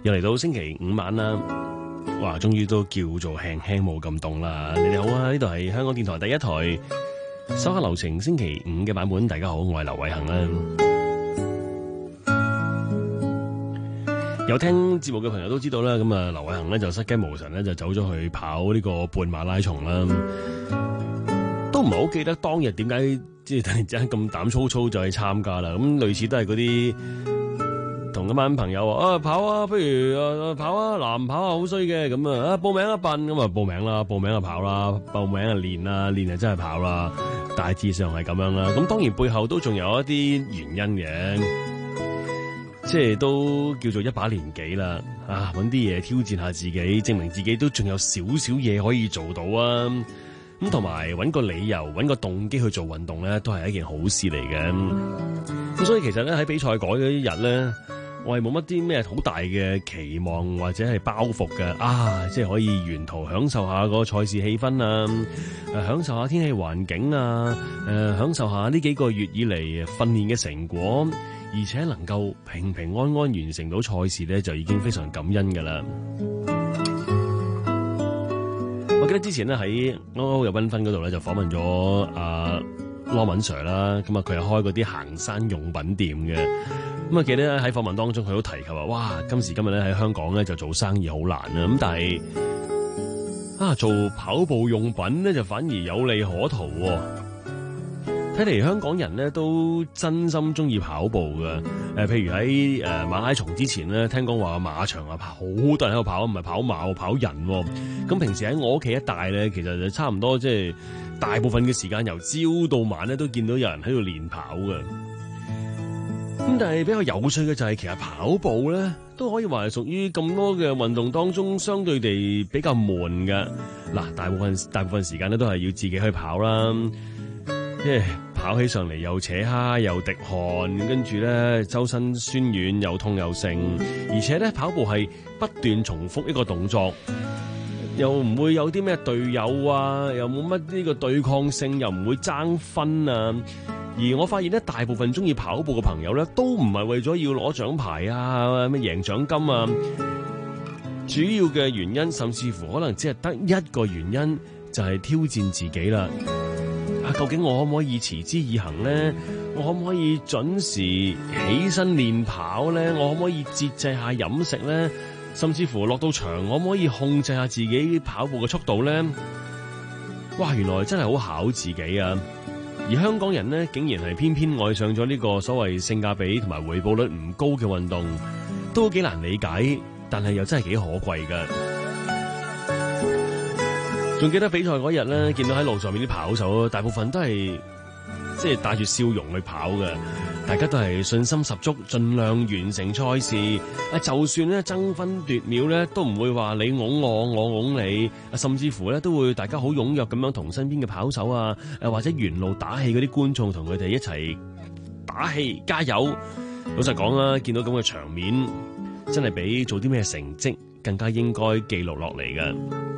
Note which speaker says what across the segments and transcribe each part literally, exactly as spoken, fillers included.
Speaker 1: 又嚟到星期五晚啦，哇，終於都叫做輕輕冇咁凍啦。你哋好啊，呢度係香港電台第一台收下流程星期五嘅版本。大家好，我係劉偉恒啦。有聽節目嘅朋友都知道啦，咁啊，劉偉恒咧就失驚無神咧就走咗去跑呢個半馬拉松啦，都唔係好記得當日點解即係突然之間咁膽粗粗就去參加啦。咁類似都係嗰啲同一班朋友話啊跑啊，不如啊跑啊，難跑啊好衰嘅，咁啊啊報名一笨，咁啊報名啦，報名就跑啦，報名就練啦，練就真係跑啦，大致上係咁樣啦。咁當然背後都仲有一啲原因嘅。即係都叫做一把年紀啦，啊，揾啲嘢挑戰下自己，證明自己都仲有少少嘢可以做到啊！咁同埋揾個理由、揾個動機去做運動咧，都係一件好事嚟嘅。咁所以其實咧喺比賽改嗰一日咧，我係冇乜啲咩好大嘅期望或者係包袱嘅啊！即係可以沿途享受下個賽事氣氛啊，誒享受下天氣環境啊，誒享受下呢幾個月以嚟訓練嘅成果。而且能夠平平安安完成到賽事咧，就已經非常感恩㗎啦。我記得之前咧喺歐歐有繽紛嗰度咧，就訪問咗阿羅敏 Sir 啦。咁啊，佢係開嗰啲行山用品店嘅。咁啊，記得喺訪問當中，佢都提及話：哇，今時今日咧喺香港咧就做生意好難啊。咁但係啊，做跑步用品咧就反而有利可圖喎。睇嚟香港人咧都真心中意跑步嘅，誒、呃，譬如喺誒、呃、馬拉松之前咧，聽講話馬場啊跑好多人喺度跑，唔係跑馬，跑人、哦。咁平時喺我屋企一帶咧，其實就差唔多，即係大部分嘅時間由朝到晚咧，都見到有人喺度練跑嘅。咁但係比較有趣嘅就係、是，其實跑步咧都可以話係屬於咁多嘅運動當中，相對地比較悶嘅。嗱，大部分大部分時間咧都係要自己去跑啦。即係、yeah, 跑起上嚟又扯蝦又滴汗，跟住咧周身酸軟又痛又剩，而且咧跑步係不斷重複一個動作，又唔會有啲咩隊友啊，又冇乜呢個對抗性，又唔會爭分啊。而我發現咧，大部分中意跑步嘅朋友咧，都唔係為咗要攞獎牌啊，咩贏獎金啊，主要嘅原因甚至乎可能只係得一個原因，就係、是、挑戰自己啦。啊，究竟我可唔可以持之以恆咧？我可唔可以準時起身練跑咧？我可唔可以節制下飲食咧？甚至乎落到場，我可唔可以控制下自己跑步嘅速度咧？哇！原來真係好考自己啊！而香港人咧，竟然係偏偏愛上咗呢個所謂性價比同埋回報率唔高嘅運動，都幾難理解，但係又真係幾可貴㗎。仲記得比賽嗰日咧，見到喺路上面啲跑手，大部分都係即係帶住笑容去跑嘅，大家都係信心十足，盡量完成賽事。啊，就算咧爭分奪秒咧，都唔會話你擁我，我擁你，甚至乎咧都會大家好踴躍咁樣同身邊嘅跑手啊，誒或者沿路打氣嗰啲觀眾同佢哋一齊打氣加油。老實講啦，見到咁嘅場面，真係比做啲咩成績更加應該記錄落嚟嘅。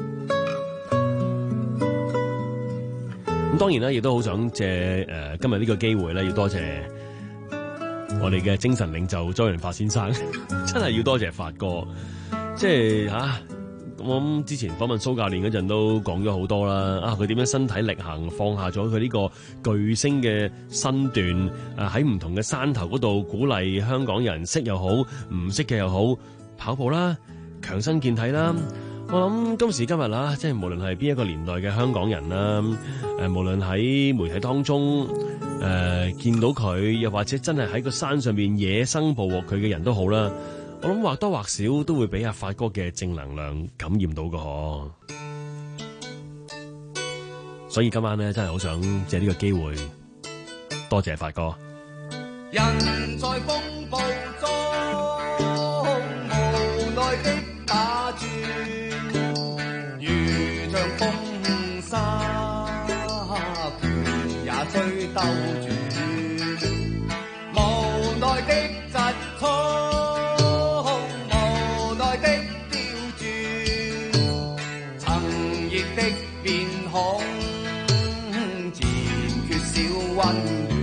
Speaker 1: 咁當然啦，亦都好想借誒、呃、今日呢個機會咧，要多謝我哋嘅精神領袖周潤發先生，真係要多謝發哥。即係嚇、啊，我諗之前訪問蘇教練嗰陣都講咗好多啦。啊，佢點樣身體力行，放下咗佢呢個巨星嘅身段，啊喺唔同嘅山頭嗰度鼓勵香港人，識又好，唔識嘅又好，跑步啦，強身健體啦。我諗今時今日啦，即係無論係邊一個年代嘅香港人啦，誒，無論喺媒體當中誒、呃、見到佢，又或者真係喺個山上邊野生捕獲佢嘅人都好啦，我諗或多或少都會俾阿發哥嘅正能量感染到嘅嗬。所以今晚咧，真係好想借呢個機會多謝發哥。
Speaker 2: 人在風暴中無奈的打轉，如像風沙拳也追兜轉，無奈的疾衝，無奈的刁鑽，曾熱的面孔漸缺少溫暖。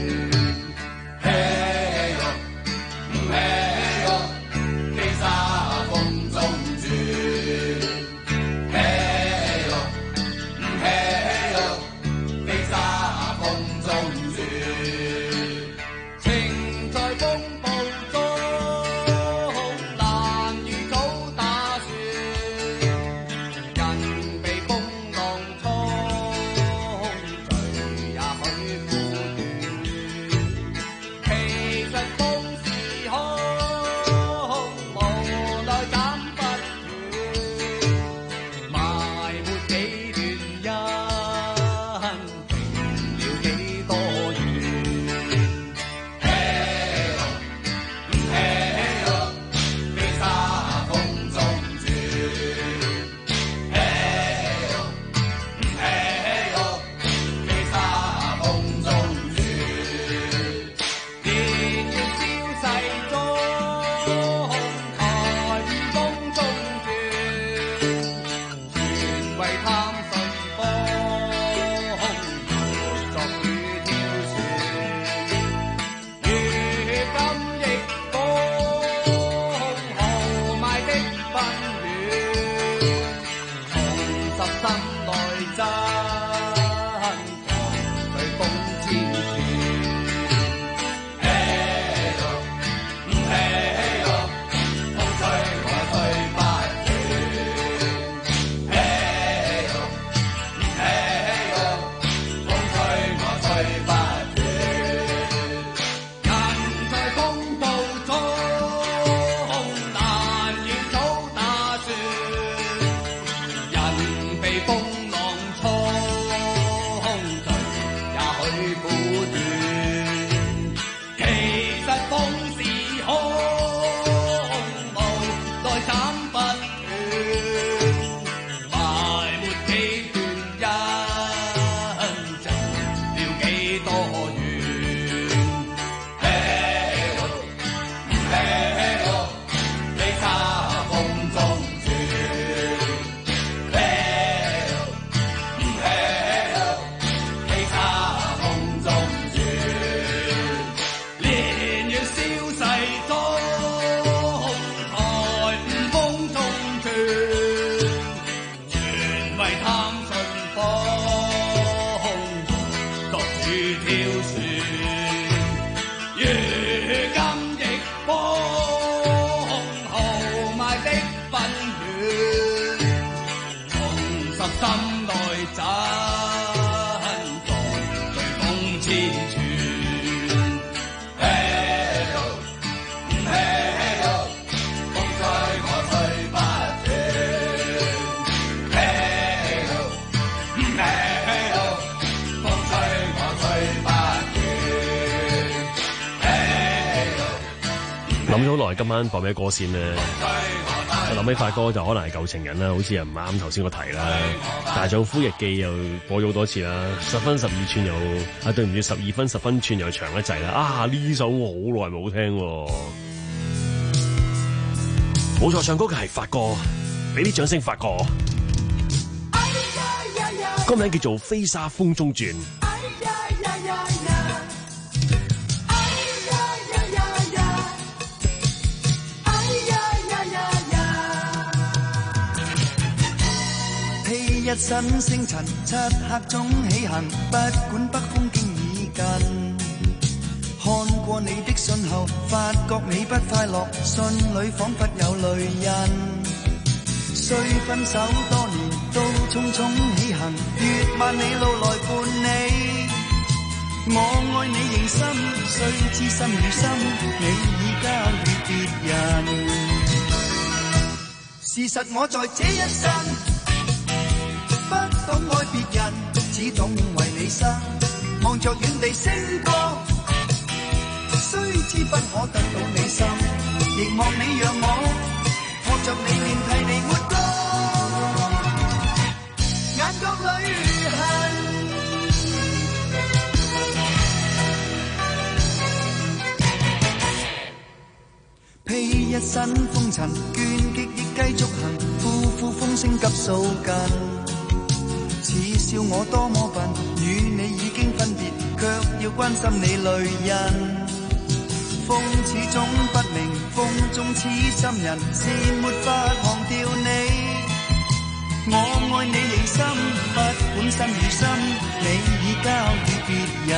Speaker 2: 嘿喲，嘿喲，其實為貪順風，作主挑選，如今亦風豪邁的奔遠，重拾心內真，狂隨風千轉。嘿喲，嘿喲，風吹我吹不斷。嘿喲，嘿喲，風吹我吹不斷。人在風暴中難以早打算，人被風浪沖醉也許苦短。其實風是空，無奈斬不斷，埋沒幾段恩情，了幾多怨。嘿喲，嘿喲，飛沙風中轉。嘿喲，嘿喲，飛沙風中轉。年月消逝中，台五風中轉，全為貪順風，作主挑選。如今亦風豪邁的奔遠，重拾心內真，狂隨風千轉。嘿喲，嘿喲，風吹我吹不斷。嘿喲，嘿喲，風吹我吹不斷。嘿喲，
Speaker 1: 諗咗好耐，今晚播咩歌先呢？我諗起發歌就可能係舊情人啦，好似又唔啱頭先個題啦。大丈夫日記又播咗好多次啦，十分十二寸又啊，對唔住，十二分十分寸又長一滯啦。啊，呢首我好耐冇聽喎。冇錯，唱歌嘅係發哥，俾啲掌聲發哥。歌名叫做《飛沙風中轉》。
Speaker 3: 披一身星塵，漆黑中起行，不管北風經已近。看過你的信後，發覺你不快樂，信裏彷彿有淚印。雖分手多年，都匆匆起行，越萬里路來伴你。我愛你認真，雖知心與心，你已交予別人。事實我在這一生，不懂愛別人，只懂為你生。望着遠地星光，雖知不可得到你心，亦望你讓我學着你面替你抹光，眼角裏痕。披一身風塵，倦極亦繼續行，呼呼風聲急掃近。似笑我多麼笨，與你已經分別，卻要關心你淚印。風始終不明，風中痴心人，是沒法忘掉你。我愛你認心，不管生與心，你已交予別人。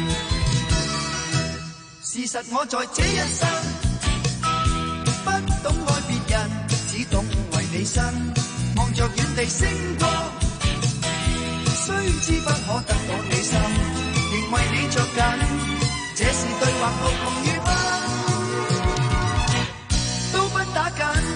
Speaker 3: 事實我在這一生，不懂愛別人，只懂為你生。望着遠地星光，雖知不可得到你心，仍為你着緊。這是對或無窮與分，都不打緊。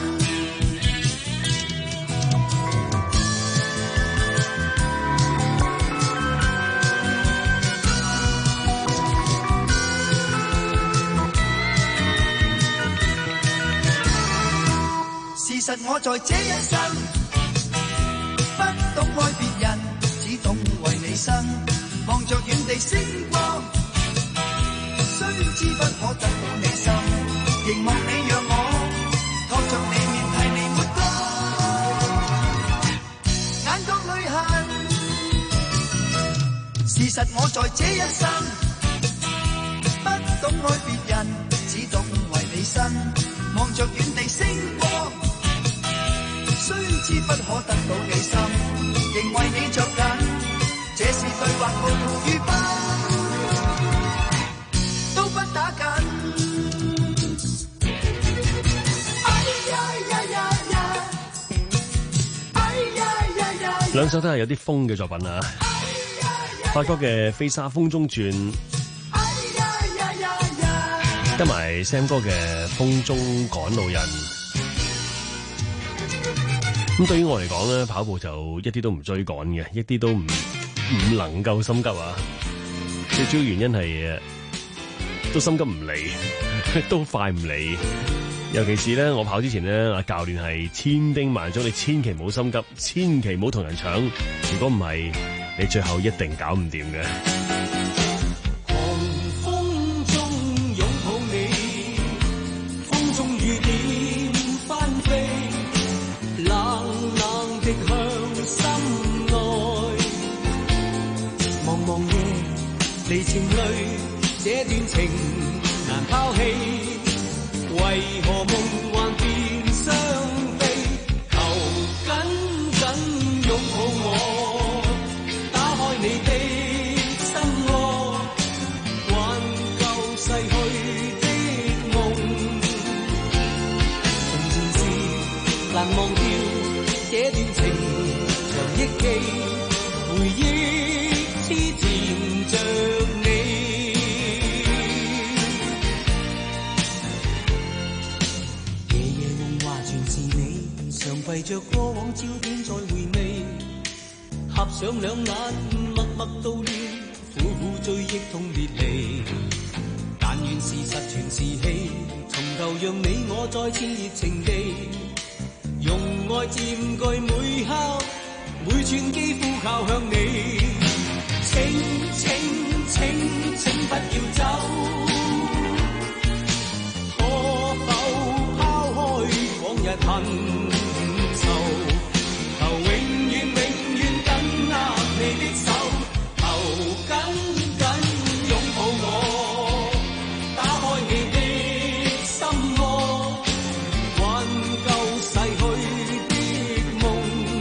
Speaker 3: 事實我在這一生，不懂愛別人，只懂為你生。望着遠地星光，雖知不可得到你心，仍望你讓我托着你面替你抹光，眼角淚痕。事實我在這一生不懂愛別人，只懂為你生。望着遠地星光，雖知不可得到你心，仍為你着緊。這是對或無圖與分，都不打緊。
Speaker 1: 兩首都係有啲風嘅作品啊！法國嘅《飛沙風中轉》，加埋 Sam 哥嘅《風中趕路人》。咁對於我嚟講咧，跑步就一啲都唔追趕嘅，一啲都唔唔能夠心急啊！最主要原因係都心急唔嚟，都快唔嚟。尤其是咧，我跑之前咧，阿教練係千叮萬囑，你千祈唔好心急，千祈唔好同人搶。如果唔係，你最後一定搞唔掂嘅。
Speaker 4: 狂風中擁抱你，風中雨點翻飛，冷冷的向心內。茫茫夜，離情淚，這段情難拋棄。為何夢幻變相飛？求緊緊擁抱我，打開你的心窩，挽救逝去的夢。從前事難忘掉，這段情長憶記，回憶痴纏着你。常攜着過往照片再回味，合上兩眼默默悼念，苦苦追憶痛別離。但願事實全是戲，從頭讓你我再次熱情地，用愛佔據每刻每寸肌膚靠向你。請請請請不要走，可否拋開往日恨？求永遠永遠緊握你的手，求緊緊擁抱我，打開你的心窩，挽救逝去的夢。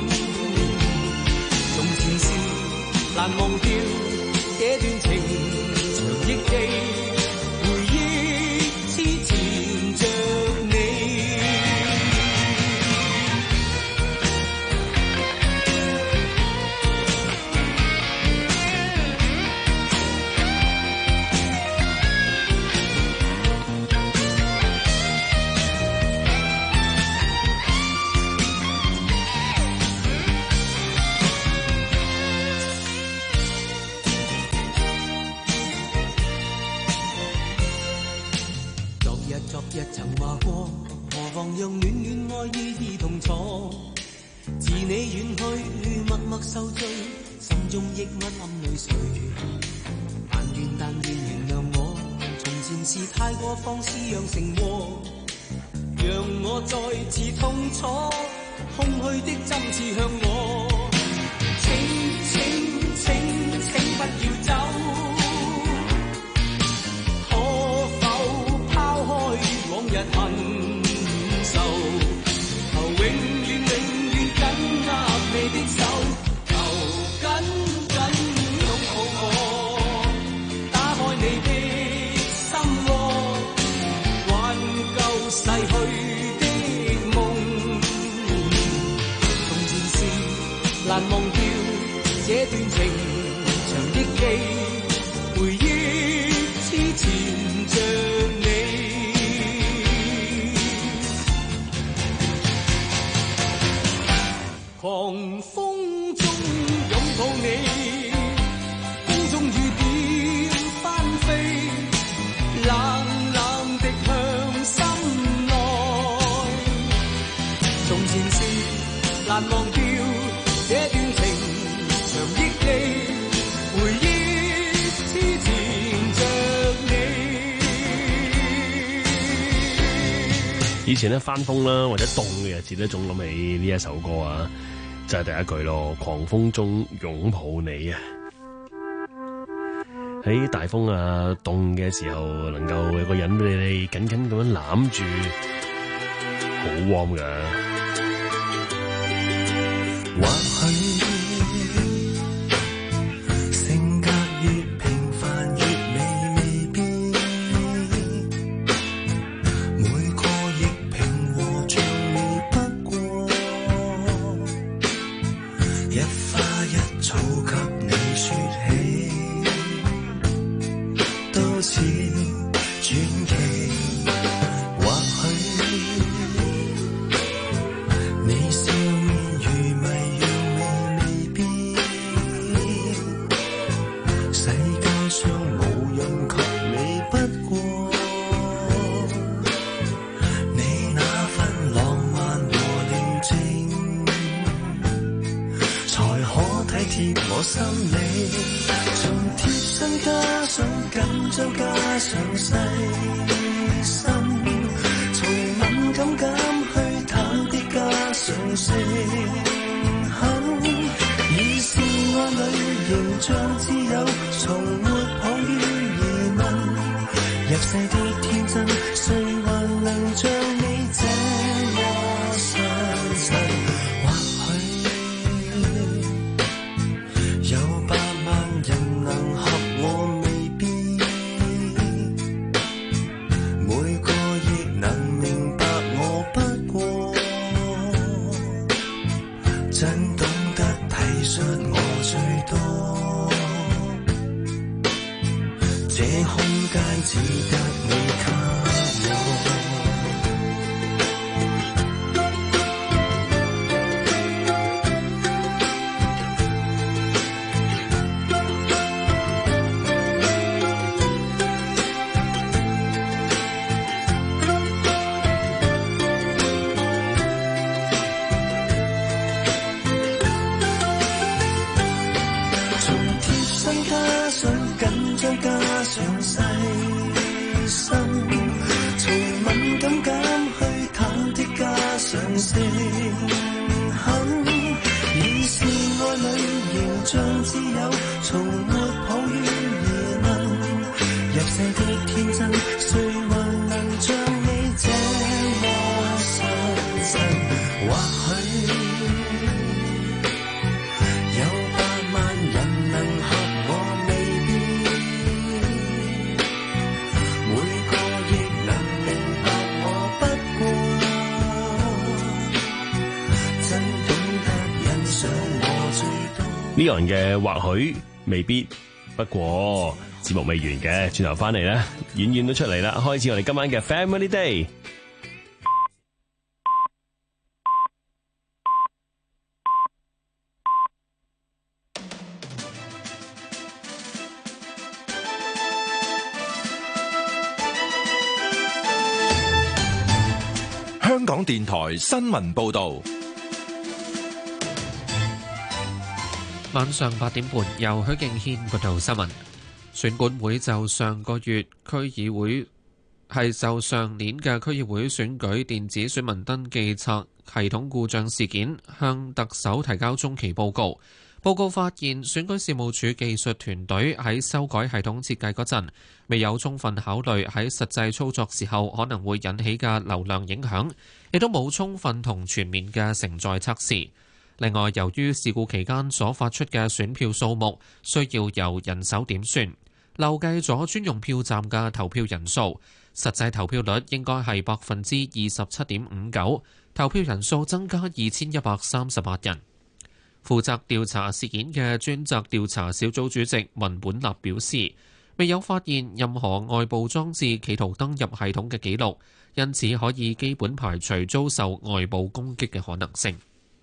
Speaker 4: 從前事難忘掉，這段情長憶記，回憶痴纏着你。昨日曾話過，何妨讓暖暖愛意意同坐。自你遠去，默默受罪，心中抑鬱暗淚垂。但願但願原諒我，從前是太過放肆讓成禍，讓我再次痛楚，空虛的針刺向我。請請請請不要走，往日恨愁，求永遠永遠緊握你的手，求緊緊擁抱我，打開你的心窩，挽救逝去的夢。從前事難忘掉，這段情長憶記，回憶痴纏着你。狂風中擁抱你，風中雨點翻飛，冷冷的向心內。從前事難忘掉，這段情長憶記，回憶痴纏着你。
Speaker 1: 以前咧翻風啦，或者凍嘅日子咧，總諗起呢一首歌啊。 就係第一句咯，狂風中擁抱你啊！喺大風啊凍嘅時候，能夠有個人俾你緊緊咁樣攬住，好 warm 噶。
Speaker 3: 或許性格越平凡越美未必，每個亦平和像你不過，一花一草給你說起，都似傳奇。或許你笑面如迷樣美未必，世界上無人及你不過，你那份浪漫和寧靜，才可體貼我心理。從貼身加上緊張加上細心，從敏感減去淡啲加上誠懇，已是愛侶形象自由，從沒抱於疑問，入世的天真，誰還能像你這麼相信？或許有百萬人能合我未必，每個亦能明白我不過，真懂得體恤我最多，這空間只得你給我。從貼身加上緊張加上細心，從敏感減去淡的加上誠懇，已是愛侶形象自由，從沒抱於疑問，入世的天真，誰還能像你這麼相信？或許有百萬人能合我未必，每個亦能明白我不過，真懂得欣賞我最多。
Speaker 1: 呢個人嘅或許未必，不過節目未完嘅，轉頭翻嚟咧，遠遠都出嚟啦，開始我哋今晚嘅 Family Day。
Speaker 5: 香港電台新聞報導，
Speaker 6: 晚上八點半，由許敬軒報道新聞。選管會就上個月區議會係就上年嘅區議會選舉電子選民登記冊系統故障事件，向特首提交中期報告。報告發現，選舉事務處技術團隊喺修改系統設計嗰陣，未有充分考慮喺實際操作時候可能會引起嘅流量影響，亦都冇充分同全面嘅承載測試。另外，由於事故期間所發出嘅選票數目需要由人手點算，漏計咗專用票站嘅投票人數，實際投票率應該係百分之二十七點五九，投票人數增加二千一百三十八人。負責調查事件嘅專責調查小組主席文本立表示，未有發現任何外部裝置企圖登入系統嘅記錄，因此可以基本排除遭受外部攻擊嘅可能性。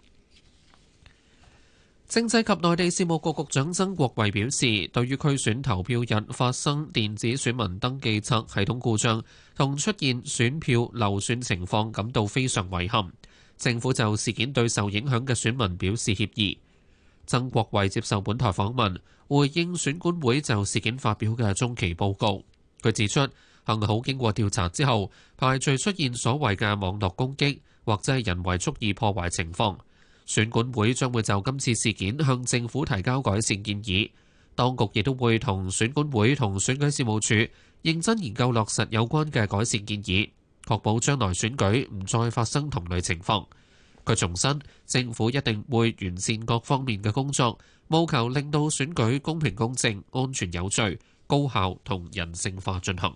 Speaker 6: 政制及內地事務局局長曾國衛表示，對於區選投票日發生電子選民登記冊系統故障同出現選票流算情況感到非常遺憾。政府就事件對受影響嘅選民表示歉意。曾國衛接受本台訪問，回應選管會就事件發表嘅中期報告。佢指出，幸好經過調查之後，排除出現所謂嘅網絡攻擊或者係人為蓄意破壞情況。 選管會將會就今次事件向政府提交改善建議，當局亦都會同選管會同選舉事務處認真研究落實有關嘅改善建議，確保將來選舉唔再發生同類情況。佢重申，政府一定會完善各方面嘅工作，務求令到選舉公平公正、安全有序、高效同人性化進行。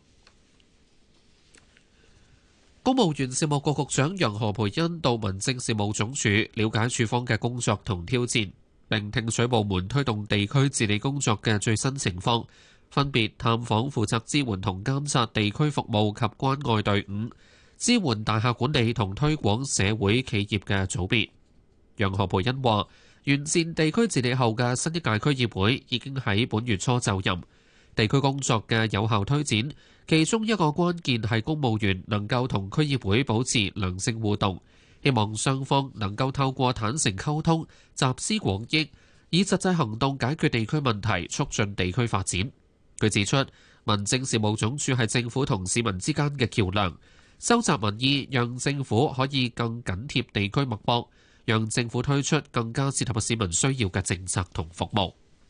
Speaker 6: 公務員事務局局長楊何蓓茵到民政事務總署了解處方嘅工作同挑戰，並聽取部門推動地區治理工作嘅最新情況，分別探訪負責支援同監察地區服務及關愛隊伍、支援大廈管理同推廣社會企業嘅組別。楊何蓓茵話：完善地區治理後嘅新一屆區議會已經喺本月初就任，地區工作嘅有效推展，其中一個關鍵係公務員能夠同區議會保持良性互動，希望雙方能夠透過坦誠溝通，集思廣益，以實際行動解決地區問題，促進地區發展。佢指出，民政事務總署係政府同市民之間嘅橋樑，收集民意，讓政府可以更緊貼地區脈搏，讓政府推出更加切合市民需要嘅政策同服務。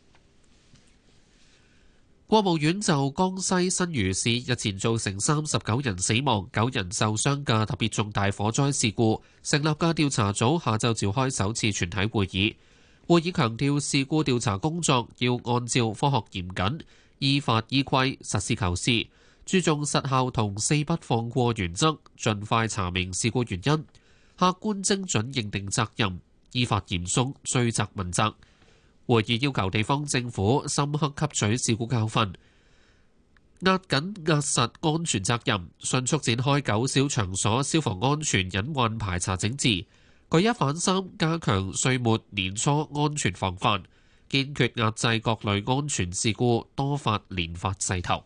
Speaker 6: 國務院就江西新餘市日前造成三十九人死亡、九人受傷嘅特別重大火災事故，成立嘅調查組下晝召開首次全體會議。會議強調，事故調查工作要按照科學嚴謹、依法依規、實事求是，注重實效同四不放過原則，盡快查明事故原因，客觀精準認定責任，依法嚴肅追責問責。會議要求地方政府深刻吸取事故教訓，壓緊壓實安全責任，迅速展開九小場所消防安全隱患排查整治，舉一反三，加強歲末年初安全防範，堅決壓制各類安全事故多發連發勢頭。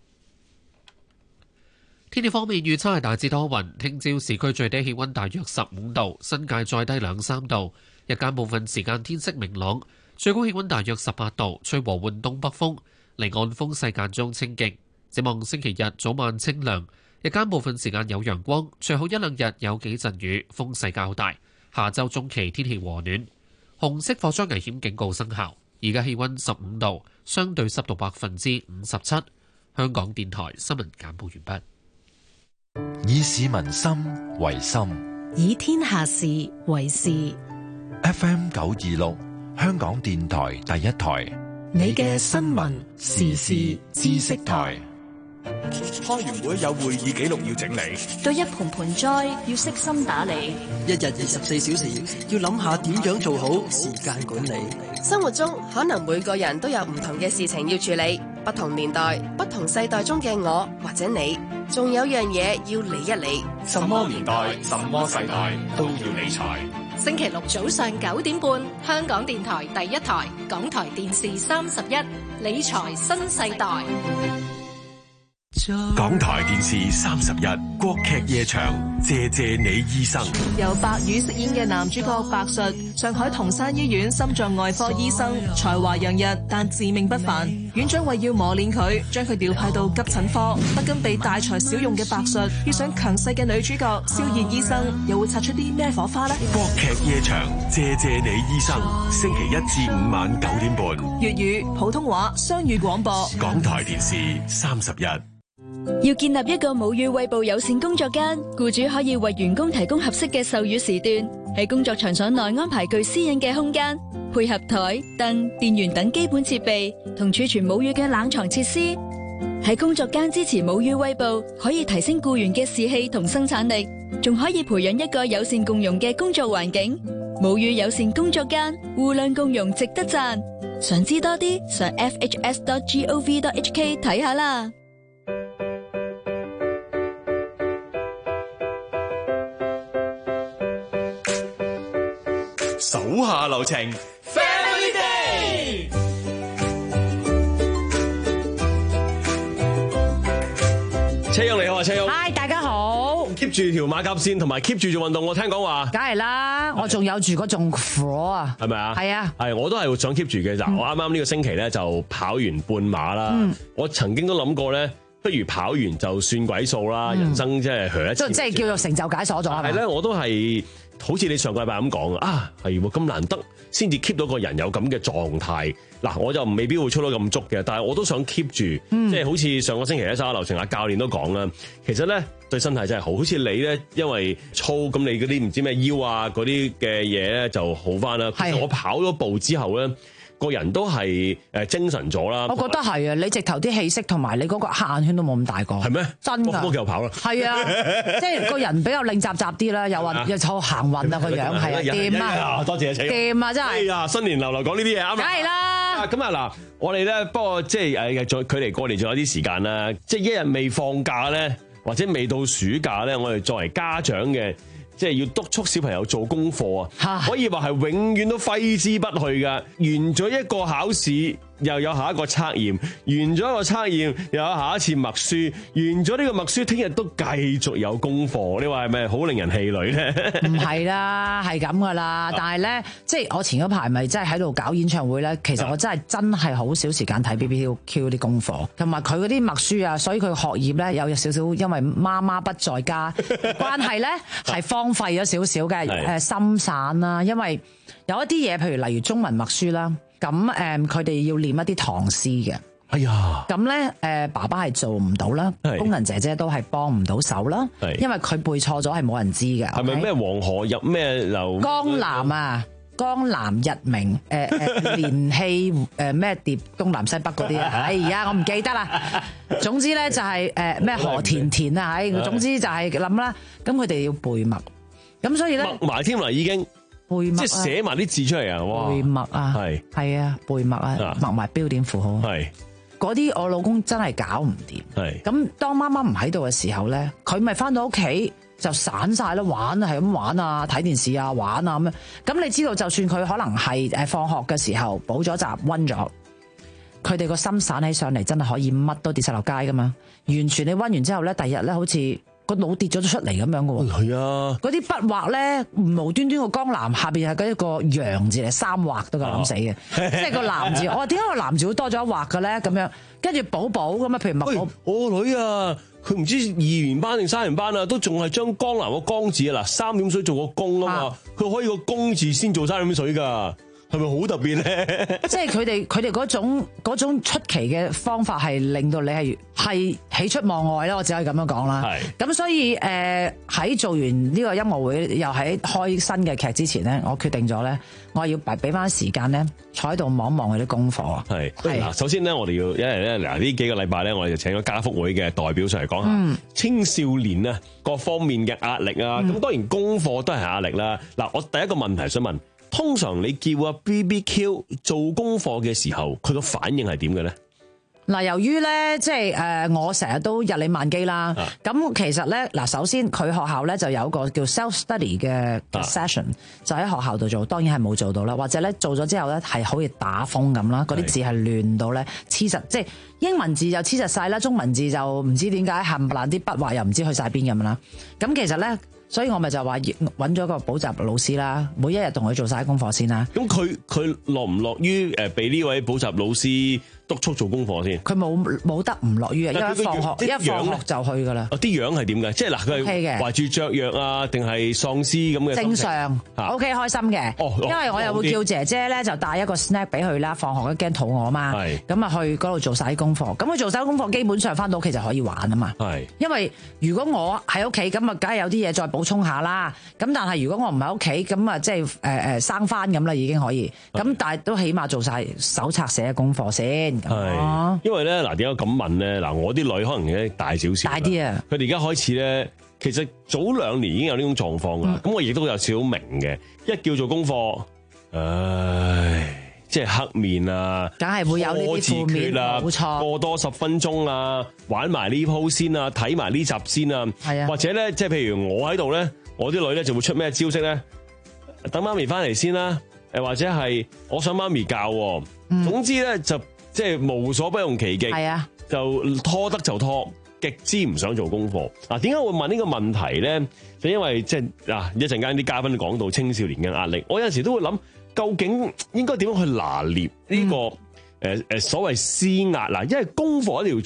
Speaker 6: 天氣方面預測係大致多雲，聽朝市區最低氣溫大約十五度，新界再低兩三度，日間部分時間天色明朗。最高氣溫大約十八度，吹和緩東北風，離岸風勢間中清勁。展望星期日早晚清涼，日間部分時間有陽光，隨後一兩日有幾陣雨，風勢較大。下週中期天氣和暖，紅色火災危險警告生效。而家氣溫十五度，相對濕度百分之五十七。香港電台新聞簡報完畢。
Speaker 5: 以市民心為心，
Speaker 7: 以天下事為事。
Speaker 5: F M 九二六。香港電台第一台，
Speaker 7: 你嘅新聞時事知識台。
Speaker 8: 開完會有會議記錄要整理，
Speaker 9: 對一盆盆栽要悉心打理，
Speaker 10: 一日二十四小時要諗下點樣做好時間管理。
Speaker 11: 生活中可能每個人都有唔同嘅事情要處理，不同年代、不同世代中嘅我或者你，仲有樣嘢要理一理。
Speaker 8: 什麼年代、什麼世代都要理財。
Speaker 9: 星期六早上九點半，香港電台第一台，港台電視三十一，理財新世代。
Speaker 8: 港台電視三十一國劇夜場，謝謝你醫生。
Speaker 12: 由白宇飾演嘅男主角白術，上海同山醫院心臟外科醫生，才華洋溢但自命不凡。院長為要磨練佢，將佢調派到急診科。不甘被大材小用嘅白術，遇上強勢嘅女主角蕭燕醫生，又會擦出啲咩火花呢？
Speaker 8: 國劇夜場，謝謝你醫生。星期一至五晚九點半，
Speaker 12: 粵語、普通話雙語廣播。
Speaker 8: 港台電視三十一。
Speaker 13: 要建立一個母乳餵哺友善工作間，僱主可以為員工提供合適嘅授乳時段，喺工作場所內安排具私隱嘅空間，配合台、凳、電源等基本設備，同儲存母乳嘅冷藏設施。喺工作間支持母乳餵哺，可以提升僱員嘅士氣同生產力，仲可以培養一個友善共融嘅工作環境。母乳友善工作間，互諒共融，值得讚。想知多啲，上 f h s dot gov dot h k 睇下啦。
Speaker 8: 手下留情 ，Family Day。
Speaker 1: 車友你好啊，車友。
Speaker 14: 嗨，大家好。
Speaker 1: keep 住條馬甲線同埋 keep 住做運動，我聽講話。
Speaker 14: 梗係啦，我仲有住嗰種火啊。
Speaker 1: 係咪啊？
Speaker 14: 係啊。
Speaker 1: 係，我都係想 keep 住嘅咋。我啱啱呢個星期咧就跑完半馬啦。嗯、我曾經都諗過咧，不如跑完就算鬼數啦，嗯、人生即係去一次。
Speaker 14: 即係叫做成就解鎖咗係咪？
Speaker 1: 係咧，我都係。 好似你上個禮拜咁講啊，係喎，咁難得先至 keep 到個人有咁嘅狀態。嗱，我就未必會操得咁足嘅，但係我都想 keep 住，
Speaker 14: 嗯、
Speaker 1: 即係好似上個星期咧，沙流程阿教練都講啦，其實咧對身體真係好。好似你咧，因為操咁你嗰啲唔知咩腰啊嗰啲嘅嘢咧就好翻啦。其實我跑咗步之後咧，個人都係誒精神咗啦。
Speaker 14: 我覺得係啊，你直頭啲氣息同埋你嗰個黑眼圈都冇咁大個。係
Speaker 1: 咩？
Speaker 14: 真㗎。
Speaker 1: 我繼續跑啦。
Speaker 14: 係啊，即係個人比較擰雜雜啲啦，又話又湊行運啊個樣係啊，掂啊！
Speaker 1: 多謝請。
Speaker 14: 掂啊真係。
Speaker 1: 哎呀，新年流流講呢啲嘢啱啦。
Speaker 14: 梗係啦。
Speaker 1: 咁啊嗱，我哋咧不過即係誒，再距離過年仲有啲時間啦，即係一日未放假咧，或者未到暑假咧，我哋作為家長嘅。即係要督促小朋友做功課啊！可以話係永遠都揮之不去㗎。完咗一個考試，又有下一個測驗；完咗一個測驗，又有下一次默書；完咗呢個默書，聽日都繼續有功課。你話係咪好令人氣餒咧？
Speaker 14: 唔係啦，係咁噶啦。但係咧，即係我前嗰排咪真係喺度搞演唱會咧。其實我真係真係好少時間睇 B B Q 啲功課，同埋佢嗰啲默書啊，所以佢學業咧有少少因為媽媽不在家關係咧係荒廢咗少少嘅誒心散啦。因為有一啲嘢，譬如例如中文默書啦。咁誒，佢哋要念一啲唐詩嘅。
Speaker 1: 哎呀！
Speaker 14: 咁咧誒，爸爸係做唔到啦，工人姐姐都係幫唔到手啦，因為佢背錯咗係冇人知嘅。
Speaker 1: 係咪咩黃河入咩流？
Speaker 14: 江南啊，江南日明誒誒連氣誒咩疊東南西北嗰啲啊！哎呀，我唔記得啦。總之咧就係誒咩何田田啊，係總之就係諗啦。咁佢哋要背默，咁所以咧
Speaker 1: 默埋添啦已經。
Speaker 14: 背默
Speaker 1: 即係寫埋啲字出嚟啊！哇，
Speaker 14: 背默啊，
Speaker 1: 係
Speaker 14: 係啊，背默啊，默埋標點符號，
Speaker 1: 係
Speaker 14: 嗰啲我老公真係搞唔掂。
Speaker 1: 係
Speaker 14: 咁當媽媽唔喺度嘅時候咧，佢咪翻到屋企就散晒啦，玩係咁玩啊，睇電視啊，玩啊咁樣。咁你知道，就算佢可能係誒放學嘅時候補咗習溫咗，佢哋個心散起上嚟，真係可以乜都跌晒落街噶嘛。完全你溫完之後咧，第二日咧好似個腦跌咗出嚟咁樣嘅喎，
Speaker 1: 係啊！
Speaker 14: 嗰啲筆畫咧，無端端個江南下邊係嗰一個陽字嚟，三畫都夠諗死嘅，即係個南字。我話點解個南字會多咗一畫嘅咧？咁樣跟住補補咁啊，譬如默補。
Speaker 1: 我個女啊，佢唔知二年班定三年班啊，都仲係將江南個江字啊嗱三點水做個公啊嘛，佢可以個公字先做三點水㗎。係咪好特別咧？即係佢哋佢哋嗰種嗰種出奇嘅方法係令到你係係喜出望外啦，我只可以咁樣講啦。係咁，所以誒喺、呃、做完呢個音樂會，又喺開新嘅劇之前咧，我決定咗咧，我要俾俾翻時間咧，坐喺度望望佢啲功課啊。係嗱，首先咧，我哋要因為咧嗱呢幾個禮拜咧，我哋就請咗家福會嘅代表上嚟講下青少年啊各方面嘅壓力啊。咁、嗯、當然功課都係壓力啦。嗱，我第一個問題想問。通常你叫阿 B B Q 做功課嘅時候，佢個反應係點嘅咧？嗱，由於咧，即係誒，我成日都日理萬機啦。咁、啊、其實咧，嗱，首先佢學校咧就有個叫 self study 嘅 session，、啊、就喺學校度做，當然係冇做到啦。或者咧做咗之後咧，係好似打風咁啦，嗰啲字係亂到咧黐實，即係英文字就黐實晒啦，中文字就唔知點解冚唪唥啲筆畫又唔知去晒邊咁啦。咁其實咧。所以我咪就話揾咗個補習老師啦，每一日同佢做晒功課先啦。咁佢佢樂唔樂於誒俾呢位補習老師督促做功課先？佢冇冇得唔樂於啊，因為放學一放學就去噶啦。哦，啲樣係點嘅？即係嗱，佢係懷住雀躍啊，定係喪屍咁嘅？正常 ，OK 開心嘅。哦，因為我又會叫姐姐咧就帶一個 snack 俾佢啦，放學都驚肚餓嘛。係。咁啊去嗰度做晒啲功課，咁佢做晒功課基本上翻到屋企就可以玩啊嘛。係。因為如果我喺屋企咁啊，梗係有啲嘢再補。補充下啦，咁但係如果我唔喺屋企，咁啊即係誒誒生翻咁啦，已經可以。咁但係都起碼做晒手冊寫功課先。係，因為咧嗱，點解咁問咧？嗱，我啲女可能咧大少少，大啲啊。佢哋而家開始咧，其實早兩年已經有呢種狀況啦。咁、嗯、我亦都有少少明嘅，一叫做功課，唉。即係黑面啊，梗係會有呢啲負面啊，冇錯。過多十分鐘啊，玩埋呢鋪先啊，睇埋呢集先啊，係啊。或者咧，即係譬如我喺度咧，我啲女咧就會出咩招式咧？等媽咪翻嚟先啦，誒或者係我想媽咪教，嗯、總之咧就即係無所不用其極，係啊，就拖得就拖，極之唔想做功課。嗱，點解會問呢個問題咧？就因為即係嗱，一陣間啲嘉賓講到青少年嘅壓力，我有陣時都會諗。究竟應該點樣去拿捏呢個誒誒所謂施壓嗱？因為功課一定要做，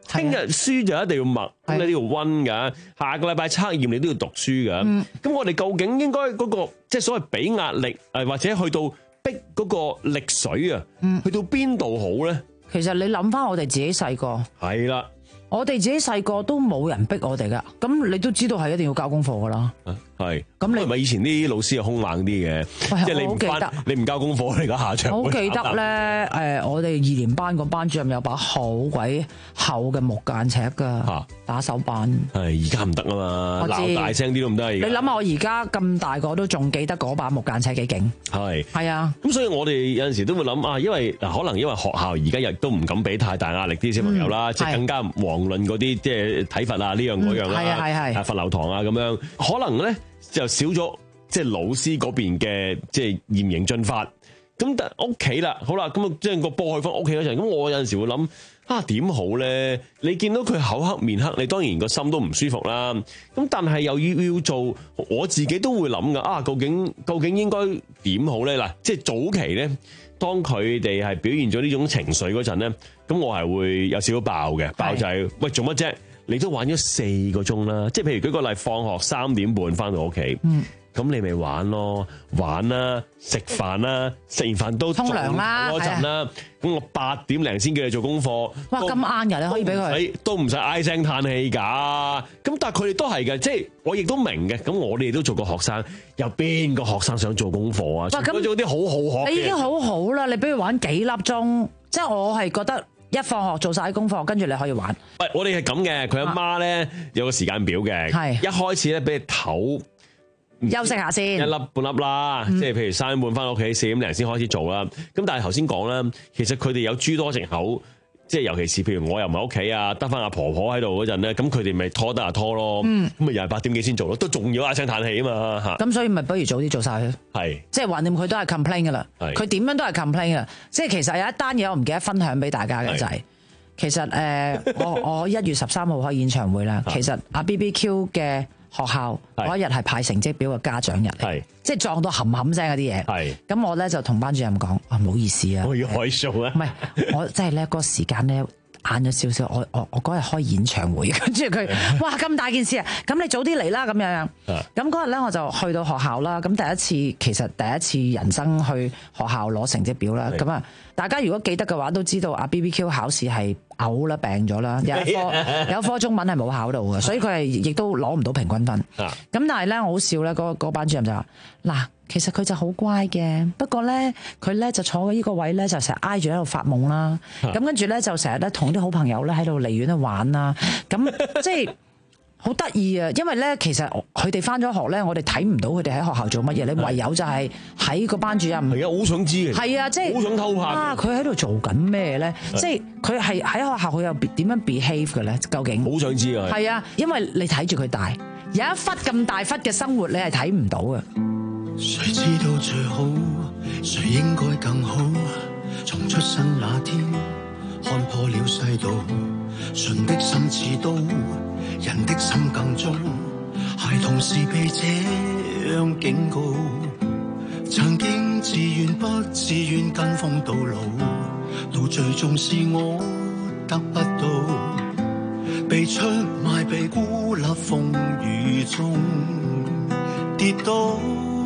Speaker 1: 聽日書就一定要默，咁你都要溫㗎。下個禮拜測驗你都要讀書㗎。咁、嗯、我哋究竟應該嗰、嗰個即係所謂俾壓力誒，或者去到逼嗰個力水啊，嗯、去到邊度好咧？
Speaker 14: 其實你諗翻我哋自己細個，係
Speaker 1: 啦。
Speaker 14: 我哋自己細個都冇人逼我哋噶，咁你都知道係一定要交功課噶啦。
Speaker 1: 係，咁你係咪以前啲老師係兇冷啲嘅？即係你唔翻，你唔交功課，你個下場。
Speaker 14: 我好記得咧，誒，我哋二年班個班主任有把好鬼厚嘅木間尺噶，打手板。
Speaker 1: 係，而家唔得啊嘛，鬧大聲啲都唔得。
Speaker 14: 你諗下，我而家咁大個都仲記得嗰把木間尺幾勁。係，係啊。
Speaker 1: 咁所以我哋有陣時都會諗啊，因為嗱，可能因為學校而家亦都唔敢俾太大壓力啲小朋友啦，即係更加遑論嗰啲即係體罰啊呢樣嗰樣啦，
Speaker 14: 係係係，
Speaker 1: 罰留堂啊咁樣，可能咧就少咗即係老師嗰邊嘅即係嚴刑峻法。咁但屋企啦，好啦，咁啊即係個波去翻屋企嗰陣，咁我有陣時會諗啊點好咧？你見到佢口黑面黑，你當然個心都唔舒服啦。咁但係又要要做，我自己都會諗噶啊，究竟究竟應該點好咧？嗱，即係早期咧。當佢哋係表現咗呢種情緒嗰陣咧，咁我係會有少少爆嘅，爆就係、是、喂做乜啫？你都玩咗四個鐘啦，即係譬如舉個例，放學三點半翻到屋企，咁、嗯、你咪玩咯，玩啦，食飯啦，食完飯都
Speaker 14: 沖涼啦，
Speaker 1: 嗰陣啦，咁我八點零先叫你做功課。
Speaker 14: 哇，咁晏㗎，你可以俾佢，
Speaker 1: 都唔使唉聲嘆氣㗎。咁但係佢哋都係嘅，即係我亦都明嘅。咁我哋都做過學生，有邊個學生想做功課啊？做咗啲好好學嘅，
Speaker 14: 你已經好好啦，你俾佢玩幾粒鐘，即係我係覺得。一放學做晒功課，跟住你可以玩。
Speaker 1: 喂，我哋係咁嘅，佢阿媽咧有個時間表嘅，係一開始咧俾你唞
Speaker 14: 休息下先，
Speaker 1: 一粒半粒啦，嗯、即係譬如三點半翻屋企，四點零先開始做啦。咁但係頭先講啦，其實佢哋有諸多藉口，即係尤其是譬如我又唔喺屋企啊，得翻阿婆婆喺度嗰陣咧，咁佢哋咪拖得下拖咯。咁咪又係八點幾先做咯，都仲要唉聲嘆氣啊嘛嚇。
Speaker 14: 咁所以咪不如早啲做晒佢。
Speaker 1: 係，
Speaker 14: 即係橫掂佢都係 complain 噶啦。佢點樣都係 complain 噶。即係其實有一單嘢我唔記得分享俾大家嘅就係、是，其實誒、呃、我我一月十三號開演唱會啦。其實阿 B B Q 嘅學校嗰一日係派成績表嘅家長日嚟，即係撞到冚冚聲嗰啲嘢。咁我咧就同班主任講：啊，唔好意思啊，
Speaker 1: 我要開 show 啊。
Speaker 14: 唔係，我真係咧嗰個時間咧。晏咗少少，我我我嗰日開演唱會，跟住佢，哇咁大件事啊！咁你早啲嚟啦，咁樣。咁嗰日咧我就去到學校啦。咁第一次其實第一次人生去學校攞成績表啦。咁啊，大家如果記得嘅話，都知道阿 B B Q 考試係嘔啦病咗啦，有一科有一科中文係冇考到嘅，所以佢係亦都攞唔到平均分。咁但係咧，我好笑咧，嗰嗰班主任就話：嗱，其實佢就好乖嘅，不過咧佢咧就坐喺呢個位咧就成日挨住喺度發夢啦。咁跟住咧就成日咧同啲好朋友咧喺度離遠去玩啦。咁即係好得意啊！因為咧其實佢哋翻咗學咧，我哋睇唔到佢哋喺學校做乜嘢，你唯有就係喺個班主任。
Speaker 1: 係啊，好想知嘅。係
Speaker 14: 啊，即係
Speaker 1: 好想偷拍。
Speaker 14: 啊，佢喺度做緊咩咧？即係佢係喺學校佢又點樣 behave 嘅咧？究竟？
Speaker 1: 好想知啊！
Speaker 14: 係啊，因為你睇住佢大，有一忽咁大忽嘅生活，你係睇唔到嘅。
Speaker 15: 誰知道最好，誰應該更好？從出生那天，看破了世道，純的心似刀，人的心更重。孩童是被這樣警告，曾經自願不自願跟風到老，到最終是我得不到，被出賣被孤立風雨中跌倒。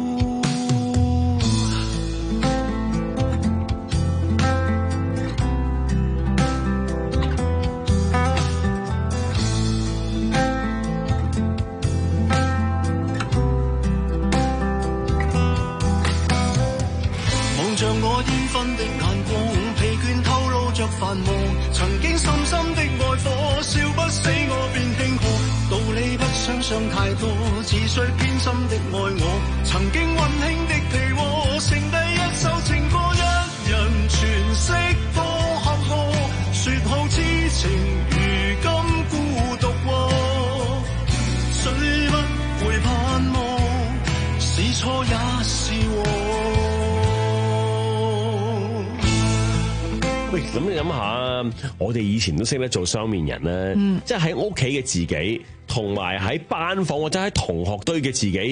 Speaker 15: 繁忙，曾經深深的愛火，燒不死我便慶賀。道理不相信太多，只需偏心的愛我。曾經溫馨的被窩，剩低一首情歌，一人詮釋多坎坷。説好痴情，如今孤獨過，誰不會盼望？是錯也是禍。
Speaker 1: 喂，咁你諗下，我哋以前都識得做雙面人咧，嗯、即係喺屋企嘅自己，同埋喺班房或者喺同學堆嘅自己，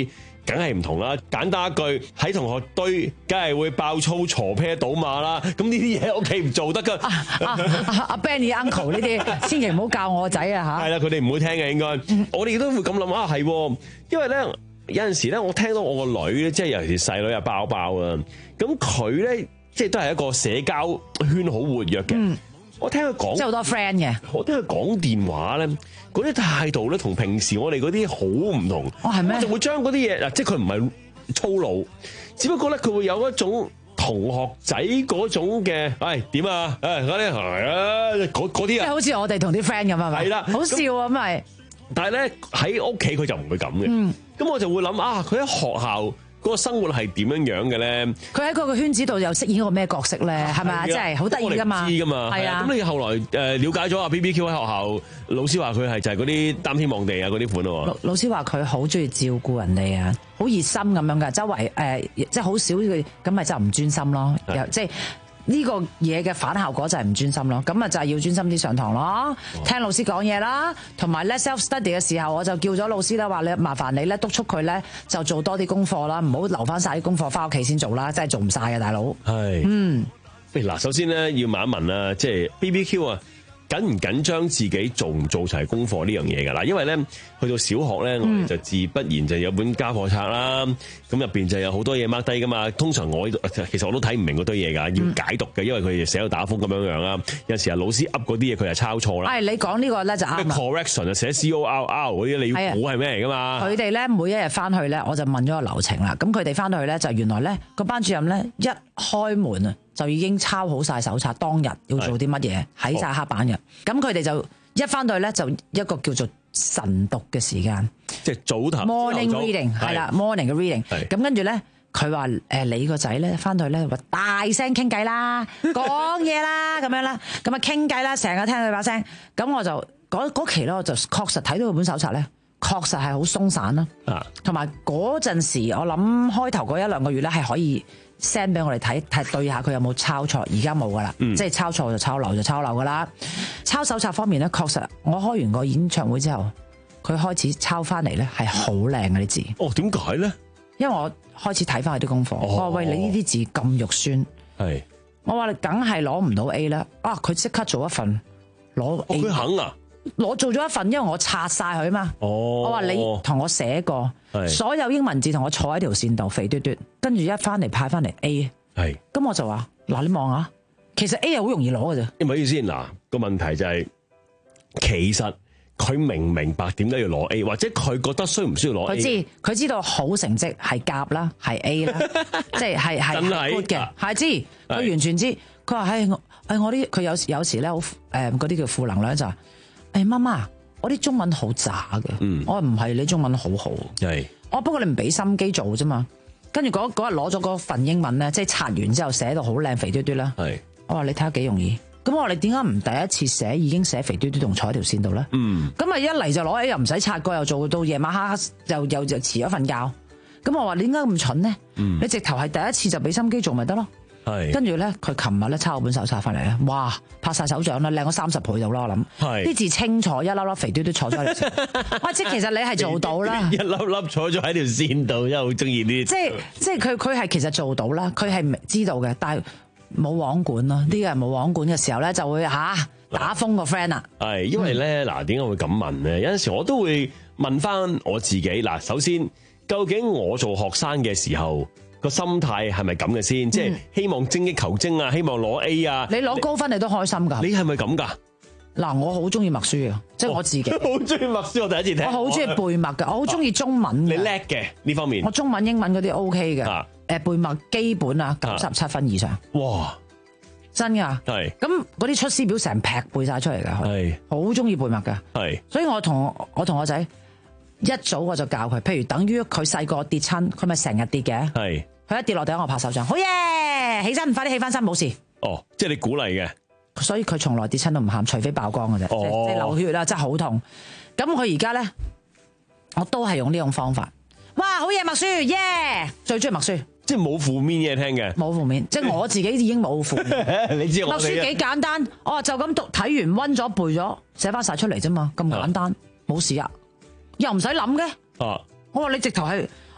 Speaker 1: 梗係唔同啦。簡單一句，喺同學堆，梗係會爆粗、鋤啤、倒馬啦。咁呢啲嘢屋企唔做得噶。
Speaker 14: 阿 Benny Uncle 呢啲，千祈唔好教我仔啊嚇。
Speaker 1: 係啦，佢哋唔會聽嘅應該。我哋都會咁諗啊，係，因為咧有陣時咧，我聽到我個女咧，即係尤其是細女啊，包包啊，咁佢咧即係都係一個社交圈好活躍嘅。嗯我聽佢講，
Speaker 14: 即係好多 friend 嘅。
Speaker 1: 我聽佢講電話咧，嗰啲態度咧，同平時我哋嗰啲好唔同。
Speaker 14: 哦，係咩？
Speaker 1: 我就會將嗰啲嘢嗱，即係佢唔係粗魯，只不過咧佢會有一種同學仔嗰種嘅，唉點啊，唉嗰啲係啊，嗰嗰啲啊，
Speaker 14: 即係好似我哋同啲 friend 咁係咪？
Speaker 1: 係啦，
Speaker 14: 好笑啊咁咪。
Speaker 1: 但係咧喺屋企佢就唔會咁嘅。
Speaker 14: 嗯，
Speaker 1: 咁我就會諗啊，佢喺學校嗰個生活係點樣樣嘅咧？
Speaker 14: 佢喺嗰個圈子度又飾演一個咩角色咧？係咪啊？即係好得意噶嘛？
Speaker 1: 知噶嘛？係啊。咁你後來誒了解咗啊 B B Q 喺學校，老師話佢係就係嗰啲擔天望地啊嗰啲款咯。
Speaker 14: 老老師話佢好中意照顧人哋啊，好熱心咁樣噶，周圍誒、呃、即係好少嘅，咁咪就唔專心咯。又即係呢個嘢嘅反效果就係唔專心咯。咁啊就係要專心啲上堂咯，聽老師講嘢啦，同埋咧 self study 嘅時候，我就叫咗老師咧話你麻煩你咧督促佢咧就做多啲功課啦，唔好留翻晒啲功課翻屋企先做啦，真係做唔晒嘅大佬。
Speaker 1: 係，嗯，嗱，首先咧要問一問啦，即係 B B Q 啊。緊唔緊張自己做唔做齊功課呢樣嘢㗎啦？因為咧去到小學咧，我哋就自不然就有本家課冊啦，咁入邊就有好多嘢 mark 低㗎嘛。通常我其實我都睇唔明嗰堆嘢㗎，要解讀嘅，因為佢哋寫到打風咁樣樣啦。有時啊老師噏嗰啲嘢佢係抄錯啦。
Speaker 14: 係你講呢個咧就啱啦。
Speaker 1: correction 啊，寫 C O R R 嗰啲你要估係咩嚟㗎嘛？
Speaker 14: 佢哋咧每一日翻去咧，我就問咗個流程啦。咁佢哋翻到去咧就原來咧個班主任咧一開門啊，就已經抄好晒手冊，當日要做啲乜嘢喺晒黑板嘅。咁佢哋就一翻到去咧，就一個叫做晨讀嘅時間，
Speaker 1: 即係早頭
Speaker 14: morning reading 係啦 ，morning 嘅 reading。咁跟住咧，佢話誒你個仔咧翻到去咧話大聲傾偈啦，講嘢啦咁樣啦，咁啊傾偈啦，成日聽佢把聲。咁我就嗰嗰期咧，我就確實睇到佢本手冊咧，確實係好鬆散啦。啊，同埋嗰陣時，我諗開頭嗰一兩個月咧係可以send 俾我哋睇睇對下佢有冇抄錯，而家冇噶啦，即係抄錯就抄漏就抄漏噶啦。抄手冊方面咧，確實我開完個演唱會之後，佢開始抄翻嚟咧係好靚嘅啲字。
Speaker 1: 哦，點解咧？
Speaker 14: 因為我開始睇翻佢啲功課，我話喂，你呢啲字咁肉酸，係我話你梗係攞唔到 A 啦。啊，佢即刻做一份攞 A，
Speaker 1: 佢肯啊？
Speaker 14: 攞做咗一份，因為我拆晒佢啊嘛。哦，我話你同我寫過所有英文字，同我坐喺條線度肥嘟嘟，跟住一翻嚟派翻嚟 A。係，咁我就話嗱，你望下，其實 A 係好容易攞嘅啫。唔好意思，嗱個問題就係、是，其實佢明唔明白點解要攞 A， 或者佢覺得需唔需要攞 A？佢知，佢知道好成績係甲啦，係 A 啦，即係係係 good 嘅，係知，佢完全知。佢話唉，我誒我啲佢有有時咧好誒嗰啲叫負能量就係。誒，媽媽，我啲中文好渣嘅，嗯、我唔係你中文好好，係，我不過你唔俾心機做啫嘛。跟住嗰嗰日攞咗嗰份英文咧，即係刷完之後寫到好靚肥嘟嘟啦。係，我話你睇下幾容易。咁我話你點解唔第一次寫已經寫肥嘟嘟同坐喺條線度咧？嗯，咁啊一嚟就攞 A 又唔使刷過，又做到夜晚黑黑又又就遲咗瞓覺。咁我話你點解咁蠢咧？嗯、你直頭係第一次就俾心機做咪得咯？係，跟住咧，佢琴日咧抄本手冊翻嚟咧，哇，拍晒手掌啦，靚咗三十倍到啦，我諗。係，啲字清楚，一粒粒肥嘟嘟坐咗喺條線。哇，即係其實你係做到啦。一粒粒坐咗喺條線度，真係好中意啲。即係即係佢佢係其實做到啦，佢係知道嘅，但係冇網管咯。啲人冇網管嘅時候咧，就會吓打風個 friend 啊。係，因為咧嗱，點解會咁問咧？有陣時我都會問翻我自己嗱，首先究竟我做學生嘅時候，個心態係咪咁嘅先？即係希望精益求精啊，希望攞 A 啊。你攞高分你都開心噶。你係咪咁噶？嗱，我好中意默書啊，即係我自己。好中意默書，我第一次聽。我好中意背默噶，我好中意中文。你叻嘅呢方面。我中文、英文嗰啲 OK 嘅。誒，背默基本啊，九十七分以上。哇！真噶。係。咁嗰啲出師表成劈背晒出嚟噶。係。好中意背默噶。係。所以我同我同我仔一早我就教佢，譬如等於佢細個跌親，佢咪成日跌嘅。係。佢一跌落地，我拍手掌，好嘢！起身，快啲起翻身，冇事。哦，即係你鼓勵嘅，所以佢從來跌親都唔喊，除非爆光嘅啫，哦、即係流血啦，真係好痛。咁佢而家咧，我都係用呢種方法。哇，好嘢，默書，耶、yeah!！最中意默書，即係冇負面嘢聽嘅，冇負面，即係我自己已經冇負面。你知我默書幾簡單，我就咁讀，睇完溫咗背咗，寫翻晒出嚟啫嘛，咁簡單，冇、啊、事啊，又唔使諗嘅。啊，我話你直頭係。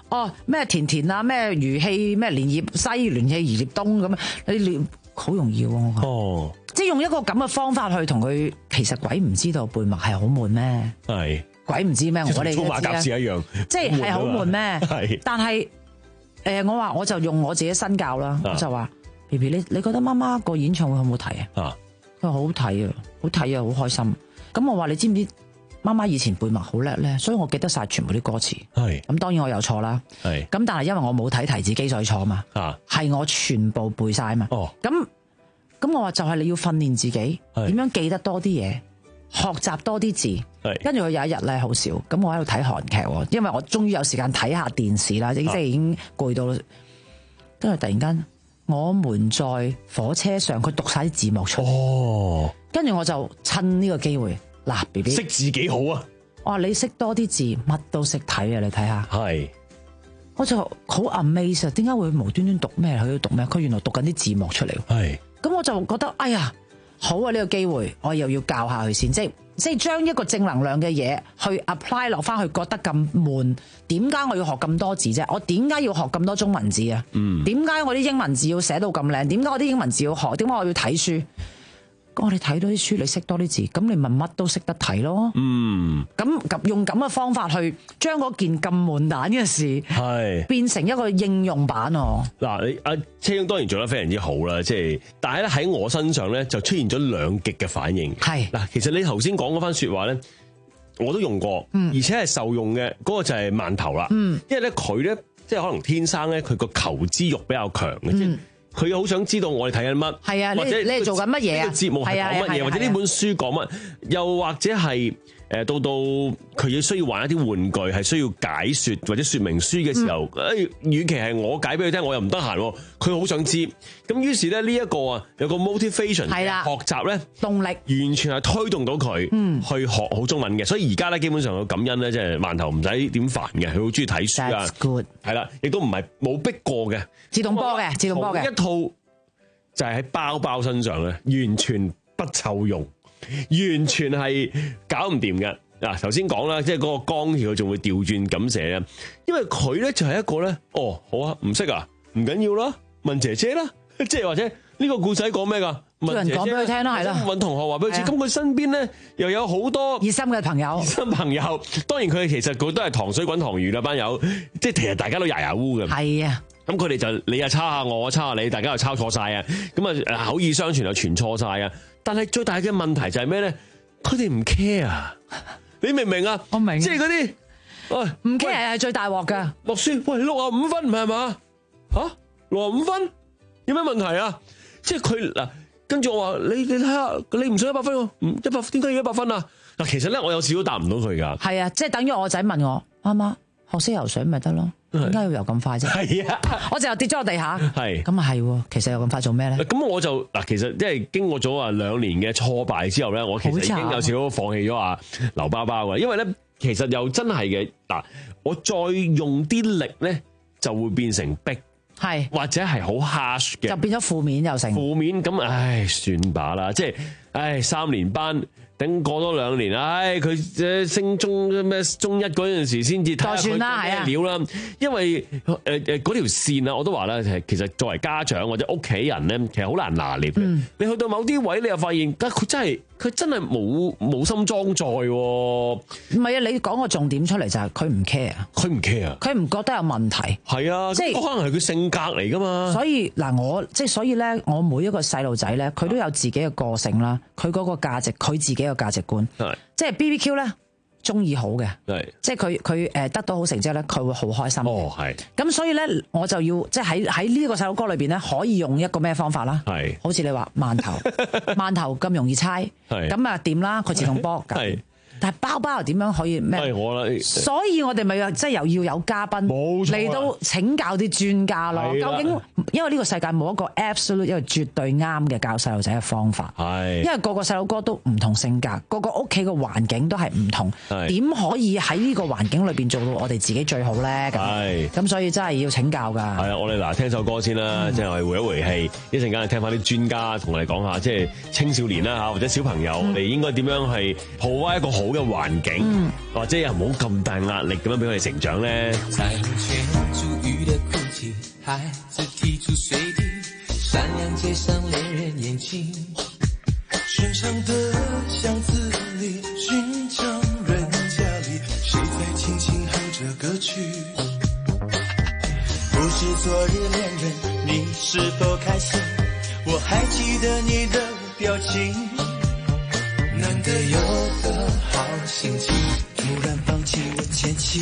Speaker 14: 哦咩田田啊，咩魚氣咩連葉西聯氣魚葉東咁，你練好容易喎、啊。
Speaker 1: 哦，
Speaker 14: 即係用一個咁嘅方法去同佢，其實鬼唔知道背默係好悶咩？
Speaker 1: 係
Speaker 14: 鬼唔知咩？我哋
Speaker 1: 操馬甲士一樣，
Speaker 14: 即係係好悶咩？
Speaker 1: 係，
Speaker 14: 但係誒、呃，我話我就用我自己身教啦，我就話 B B 你你覺得媽媽個演唱會好唔好睇啊？啊，佢話好好睇啊，好睇啊，好開心。咁我話你知唔知媽媽以前背默好叻咧，所以我記得晒全部啲歌詞。係咁，當然我有錯啦。係咁，但係因為我冇睇提字機，所以錯嘛。啊，係我全部背晒嘛。哦，咁咁我話就係你要訓練自己點樣記得多啲嘢，學習多啲字。係跟住佢有一日咧好少，咁我喺度睇韓劇，因為我終於有時間睇下電視啦，即係已經攰到。跟住突然間，我們在火車上，佢讀晒啲字幕出嚟。哦，跟住我就趁呢個機會。嗱 ，B B 識
Speaker 1: 字幾好啊！
Speaker 14: 我話你識多啲字，乜都識睇啊！你睇下，係，我就好 amazed，點解會無端端讀咩？佢要讀咩？佢原來讀緊啲字幕出嚟。係，咁我就覺得，哎呀，好啊！呢個機會，我又要教下佢先，即係即係將一個正能量嘅嘢去 apply 落翻去，覺得咁悶，點解我要學咁多字啫？我點解要學咁多中文字啊？嗯，點解我啲英文字要寫到咁靚？點解我啲英文字要學？點解我要睇書？我哋睇多啲書，你識多啲字，咁你咪乜都識得睇咯。嗯，咁用咁嘅方法去將嗰件咁悶蛋嘅事，係變成一個應用版哦。
Speaker 1: 嗱，你阿車英當然做得非常之好啦，即係，但係咧喺我身上咧就出現咗兩極嘅反應。係嗱，其實你頭先講嗰番說話咧，我都用過，嗯、而且係受用嘅。嗰、嗰個就係饅頭啦，嗯，因為咧佢咧即係可能天生咧佢個求知欲比較強嘅，即係佢好想知道我哋睇緊乜，係啊，或者你係做緊乜嘢啊？呢個節目係講乜嘢，或者呢本書講乜，又或者係誒到到佢要需要玩一啲玩具，係需要解說或者說明書嘅時候，誒、嗯，與其係我解俾佢聽，我又唔得閒，佢好想知，咁於是咧呢一個啊有個 motivation 嘅學習咧動力，完全係推動到佢去學好中文嘅，所以而家咧基本上個感恩咧即係饅頭唔使點煩嘅，佢好中意睇書啊，係啦，亦都唔係冇逼過嘅，自動波嘅，自動波嘅一套就係喺包包身上咧，完全不湊用。完全係搞唔掂嘅。嗱，頭先講啦，即係嗰個光條佢仲會調轉咁寫啊，因為佢咧就係一個咧，哦，好啊，唔識啊，唔緊要啦，問姐姐啦，即係或者呢個故仔講咩噶？問姐姐，人講俾佢聽啦，係啦，問同學話俾佢知，咁佢身邊咧又有好多熱心嘅朋友，熱心朋友，當然佢其實佢都係糖水滾糖魚啦，班友，即係其實大家都牙牙烏嘅，係啊。咁佢哋就你又抄下我，我抄下你，大家又抄錯晒啊！咁啊口耳相傳又傳錯晒啊！但係最大嘅問題就係咩咧？佢哋唔 care 啊！你明唔明啊？我明，即係嗰啲，喂，唔 care 係最大鑊噶。默書，喂，六啊五分唔係嘛？吓，六啊五分有咩問題啊？即係佢嗱，跟住我話你，你睇下，你唔想一百分喎？唔一百，點解要一百分啊？嗱，其實咧，我有少少答唔到佢噶。係啊，即係等於我仔問我媽媽學識游水咪得咯。點解要游咁快啫？係啊，我就跌咗落地下。係咁啊，係，其實游咁快做咩咧？咁我就嗱，其實即係經過咗啊兩年嘅挫敗之後咧，我其實已經有少少放棄咗啊劉包包嘅，因為咧其實又真係嘅嗱，我再用啲力咧就會變成逼，係或者係好 harsh 嘅，就變咗負面又成負面咁，唉，算罷啦，即係唉三年班。等過多兩年，唉，佢誒升中咩中一嗰陣時先至睇下佢咩料啦。因為誒誒嗰條線啊，我都話啦，其實作為家長或者屋企人咧，其實好難拿捏嘅。嗯、你去到某啲位，你又發現，佢真係佢真係冇冇心裝載。唔係啊，你講個重點出嚟就係佢唔 care，佢唔 care，佢唔覺得有問題。係啊，即係可能係佢性格嚟噶嘛。所以嗱，我即係所以咧，我每一個細路仔咧，佢都有自己嘅個性啦，佢嗰個價值，佢自己。個價值觀，即係 B B Q 咧，中意好嘅，即係佢佢誒得到好成績咧，佢會好開心。哦，係。咁所以咧，我就要即係喺喺呢個細路哥裏邊咧，可以用一個咩方法啦？係，好似你話饅頭，饅頭咁容易猜，咁啊掂啦，佢自動波。係。但係包包又點樣可以咩？係我啦，所以我哋咪即係又要有嘉賓嚟到請教啲專家咯。究竟因為呢個世界冇一個 absolute 一個絕對啱嘅教細路仔嘅方法。係，因為個個細路哥都唔同性格，個個屋企嘅環境都係唔同。係，點可以喺呢個環境裏邊做到我哋自己最好咧？係，咁所以真係要請教㗎。係啊，我哋嗱聽首歌先啦，即係我哋回一回氣，一陣間聽翻啲專家同我哋講下，即係青少年啦嚇或者小朋友，我哋應該點樣係抱一個好嘅環境，
Speaker 3: 嗯、
Speaker 1: 或者又唔好咁大壓力咁樣俾我哋成長咧。
Speaker 4: 彩虹圈珠玉的哭泣，孩子提出水滴，闪亮街上恋人眼睛，寻常的巷子里，寻常人家里，谁在轻轻哼着歌曲？不知昨日恋人你是否开心？我还记得你的表情，难得有的好心情，突然放晴的天气，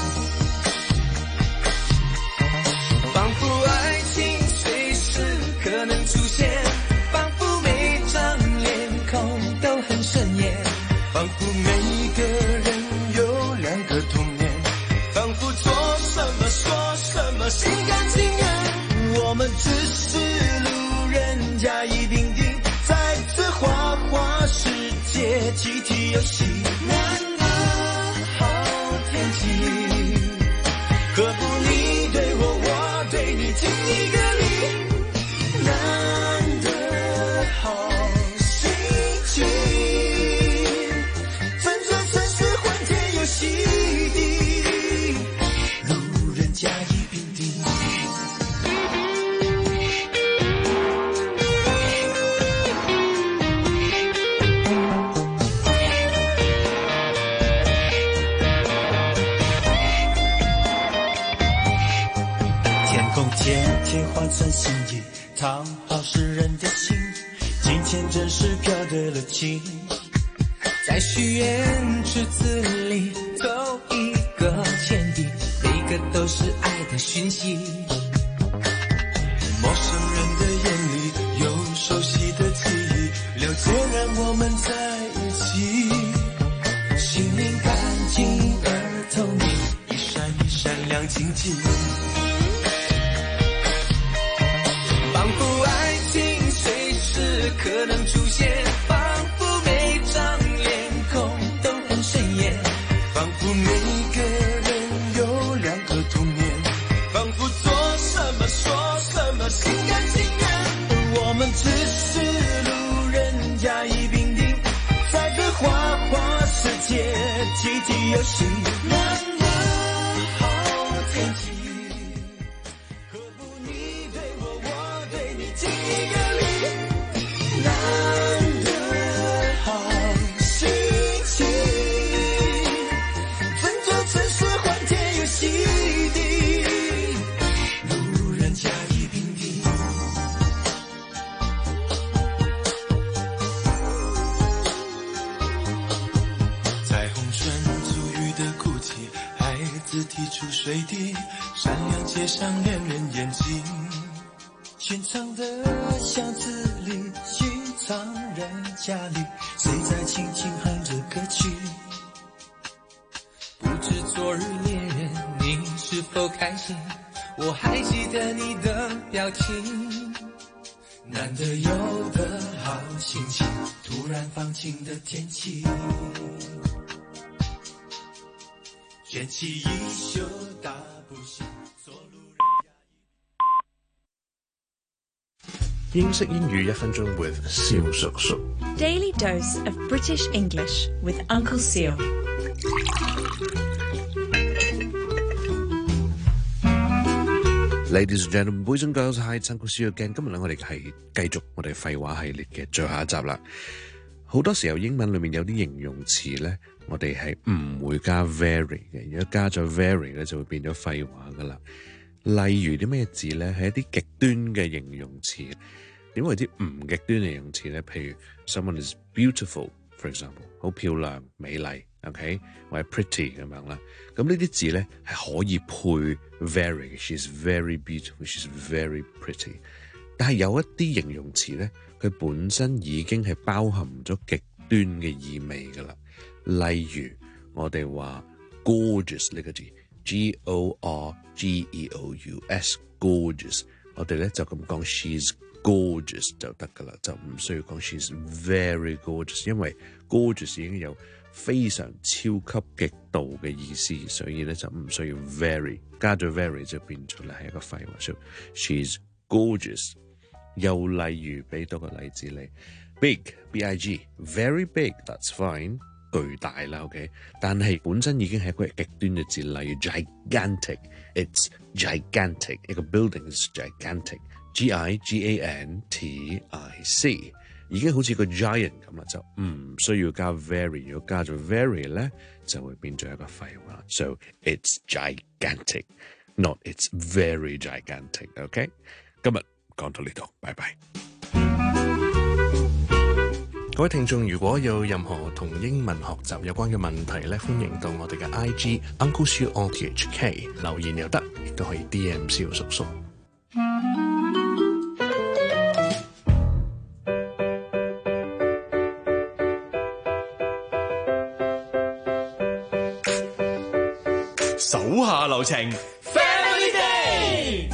Speaker 4: 仿佛爱情随时可能出现，仿佛每张脸孔都很顺眼，仿佛每个人有两个童年，仿佛做什么说什么心甘情愿，我们只是路人甲乙丙丁，在这花花世界集体游戏，难得好天气，何不你对我，我对你，敬一个礼，难得好心情，整座城市欢天又喜地，路人甲乙丙丁。天天换算心意，讨好世人的心，金钱真是飘对了情，在许愿池子里投一个钱币，每个都是爱的讯息，陌生人的眼里有熟悉的记忆，了解让我们在一起，心灵干净而透明，一闪一闪亮晶晶，仿佛爱情随时可能出现，仿佛每张脸孔都很顺眼，仿佛每个人有两个童年，仿佛做什么说什么心甘情愿，我们只是路人甲乙丙丁，在这花花世界集体游戏，难得好天气，敬一个礼，难得好心情，整座城市欢天又喜地，路人甲乙丙丁。彩虹唇足语的哭泣，孩子提出水滴，闪亮街上恋人眼睛，寻常的巷子里，寻常人家里，谁在轻轻哼着歌曲？不知昨日恋人你是否开心？我还记得你的表情，难得有的好心情，突然放晴的天气，卷起衣袖大步行，做路人。
Speaker 16: 英式英語一分鐘 with 蕭叔叔。
Speaker 17: Daily dose of British English with Uncle Seal.
Speaker 16: Ladies and gentlemen, boys and girls, hi, it's Uncle Seal again. 今日咧，我哋係繼續我哋廢話系列嘅最後一集啦。好多時候英文裏面有啲形容詞咧，我哋係唔會加 very 嘅，如果加咗 very 咧，就會變咗廢話噶啦。例如啲咩字咧，係一啲極端嘅形容詞。點為之唔極端嘅形容詞咧？譬如 someone is beautiful, for example， 好漂亮、美麗 ，OK， 或者 pretty 咁樣啦。咁呢啲字咧係可以配 very， she's very beautiful, she's very pretty。但係有一啲形容詞咧，佢本身已經係包含咗極端嘅意味噶啦。例如我哋話 gorgeous 呢個字 ，G O R G E O U S，gorgeous， 我哋咧就咁講 she's gorgeous 就得噶啦，就唔需要講 she's very gorgeous， 因為 gorgeous 已經有非常超級極度嘅意思，所以咧就唔需要 very， 加咗 very 就變出嚟係一個廢話。So she's gorgeous。又例如俾多個例子你 ，big B I G very big that's fine， 巨大啦 ，OK， 但係本身已經係一個極端嘅字，例如 gigantic，it's gigantic， 一個 building is gigantic，G I G A N T I C， 已經好似個 giant 咁啦，就唔需要加 very， 如果加咗 very 咧，就會變咗一個廢話。So it's gigantic，not it's very gigantic，OK， 今日講到呢度，拜拜。各位聽眾，如果有任何同英文學習有關嘅問題咧，歡迎到我哋嘅 I G Uncle Siu O T H K 留言又得，亦都可以 D M 蕭叔叔。
Speaker 8: 手下留情 ，Family Day。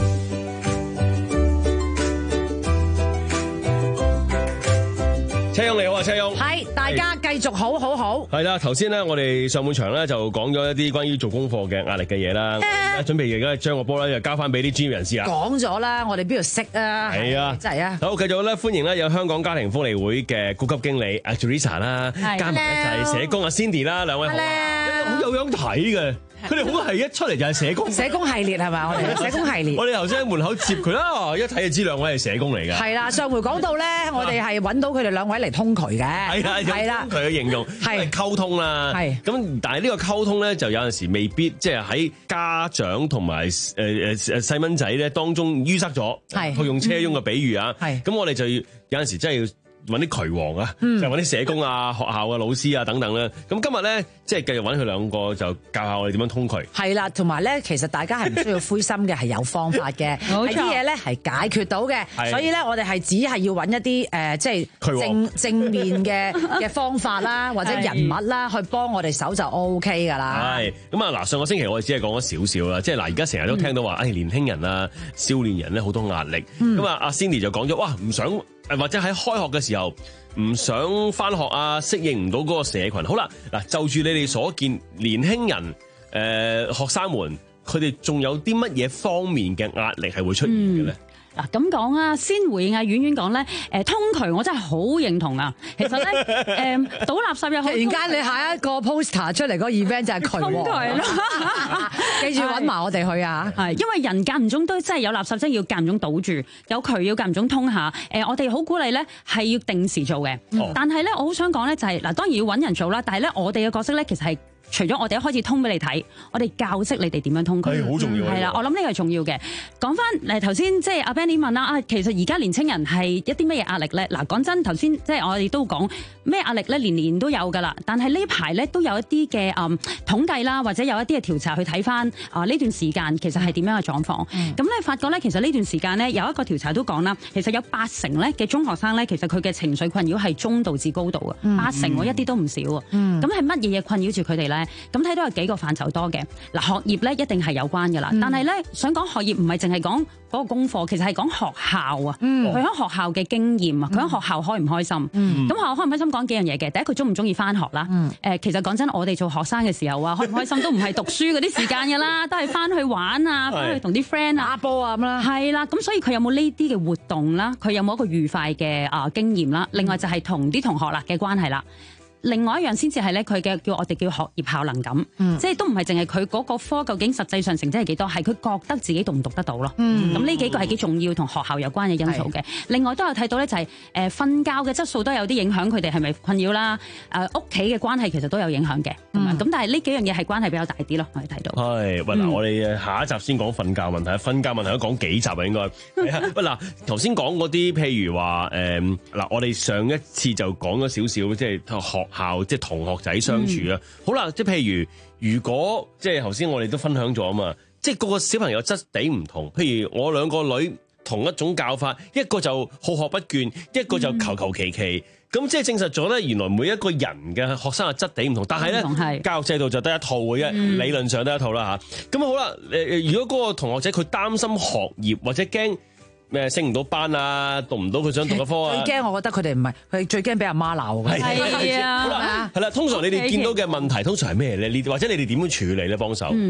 Speaker 1: 車勇你好啊，車勇。
Speaker 14: 係，大家繼續好好好。
Speaker 1: 係啦，頭先咧，我哋上半場咧就講咗一啲關於做功課嘅壓力嘅嘢啦。而家準備而家將個波咧就交翻俾啲專業人士啦。
Speaker 14: 講咗啦，我哋邊度識啊？
Speaker 1: 係啊，
Speaker 14: 真係啊。
Speaker 1: 好，繼續咧，歡迎咧有香港家庭福利會嘅高級經理阿 Teresa 啦，加埋咧就係社工阿 Cindy 啦，兩位好啊，好有樣睇嘅。佢哋好係一出嚟就係社工，
Speaker 14: 社工系列係嘛？我哋社工系列，
Speaker 1: 我哋頭先喺門口接佢啦，一睇就知兩位係社工嚟嘅。
Speaker 14: 係啦，上回講到咧，我哋係揾到佢哋兩位嚟通渠嘅。
Speaker 1: 係啦，係啦，佢嘅形容係溝通啦。係咁，但係呢個溝通咧，就有陣時未必即係喺家長同埋誒誒誒細蚊仔咧當中淤塞咗。係，佢用車翁嘅比喻啊。係，咁我哋就要有陣時真係要揾啲渠王啊，嗯、就揾啲社工啊、學校嘅老師啊等等啦。咁今日咧，即係繼續揾佢兩個，就教下我哋點樣通渠。係啦，同埋咧，其實大家係唔需要灰心嘅，係有方法嘅，係啲嘢咧係解決到嘅。所以咧，我哋係只係要揾一啲誒、呃，即係正正面嘅嘅方法啦，或者人物啦，去幫我哋手就 O K 噶啦。係咁啊！嗱，上個星期我哋只係講咗少少啦，即係嗱，而家成日都聽到話，誒、嗯哎、年輕人啊、少年人咧好多壓力。咁、嗯、啊，阿 Cindy 就講咗，哇，唔想。誒或者喺開學嘅時候唔想返學啊，適應唔到嗰個社群。好啦，嗱，就住你哋所見，年輕人誒、呃、學生們，佢哋仲有啲乜嘢方面嘅壓力係會出現嘅咧？
Speaker 18: 嗱咁講啊，先回應阿婉婉講咧，誒通渠我真係好認同啊！其實咧，誒倒垃圾又好，突然間
Speaker 14: 你下一個 poster 出嚟嗰個 event 就係渠王，通渠咯，記住揾埋我哋去啊！
Speaker 18: 係因為人間唔中都真係有垃圾，真係要間唔中倒住，有渠要間唔中通下。誒，我哋好鼓勵咧係要定時做嘅，嗯、但係咧我好想講咧就係、是、嗱，當然要揾人做啦，但係咧我哋嘅角色咧其實係。除咗我哋一開始通俾你睇，我哋教識你哋點樣通渠，
Speaker 1: 係好重要。
Speaker 18: 係啦，我諗呢個係重要嘅。講翻誒頭先，即係阿 Benny 問啦，啊其實而家年青人係一啲乜嘢壓力咧？嗱，講真，頭先即係我哋都講咩壓力咧，年年都有㗎啦。但係呢排咧都有一啲嘅誒統計啦，或者有一啲嘅調查去睇翻啊呢段時間其實係點樣嘅狀況。咁咧發覺咧，其實呢段時間咧有一個調查都講啦，其實有八成咧嘅中學生咧，其實佢嘅情緒困擾係中度至高度嘅，嗯、八成喎，一啲都唔少。咁係乜嘢嘢困擾住佢哋咧？咁睇到有幾個範疇多嘅。嗱，學業咧一定係有關㗎啦，嗯、但係咧想講學業唔係淨係講嗰個功課，其實係講學校啊，佢喺、嗯、學校嘅經驗啊，佢喺、嗯、學校開唔開心？咁、嗯、學校開唔開心講幾樣嘢嘅，第一佢中唔中意返學啦？誒、嗯呃，其實講真，我哋做學生嘅時候啊，開唔開心都唔係讀書嗰啲時間㗎啦，都係返去玩啊，返去同啲 friend 啊打波啊咁啦。係啦，咁所以佢有冇呢啲嘅活動啦？佢有冇一個愉快嘅啊經驗啦？另外就係同啲同學啦嘅關係啦。另外一樣先至係咧，佢嘅叫我哋叫學業效能感，嗯、即係都唔係淨係佢嗰個科究竟實際上成績係幾多，係佢覺得自己讀唔讀得到咯。咁呢、嗯、幾個係幾重要同學校有關嘅因素嘅。是另外都有睇到咧，就係誒瞓覺嘅質素都有啲影響，佢哋係咪困擾啦？誒屋企嘅關係其實都有影響嘅。咁、嗯、但係呢幾樣嘢係關係比較大啲咯，我哋睇到。係，喂嗱，
Speaker 1: 嗯、我哋下一集先講瞓覺問題，瞓覺問題都講幾集啊應該。喂嗱，頭先講嗰啲譬如話誒嗱，我哋上一次就講咗少少，即係學校即係同學仔相處啊，嗯、好啦，即係譬如如果即係頭先我哋都分享咗啊嘛，即係個個小朋友質地唔同，譬如我兩個女同一種教法，一個就好學不倦，一個就求求其其，咁即係證實咗咧，原來每一個人嘅學生嘅質地唔同，但係咧教育制度就得一套嘅啫，嗯、理論上得一套啦吓。咁好啦，誒如果嗰個同學仔佢擔心學業或者驚。咩升唔到班啊，讀唔到佢想讀嘅科啊？最驚我覺得佢哋唔係，佢最驚俾阿媽鬧嘅。係啊，好啦，係啦。通常你哋見到嘅問題，通常係咩咧？你或者你哋點樣處理咧？幫手。嗯，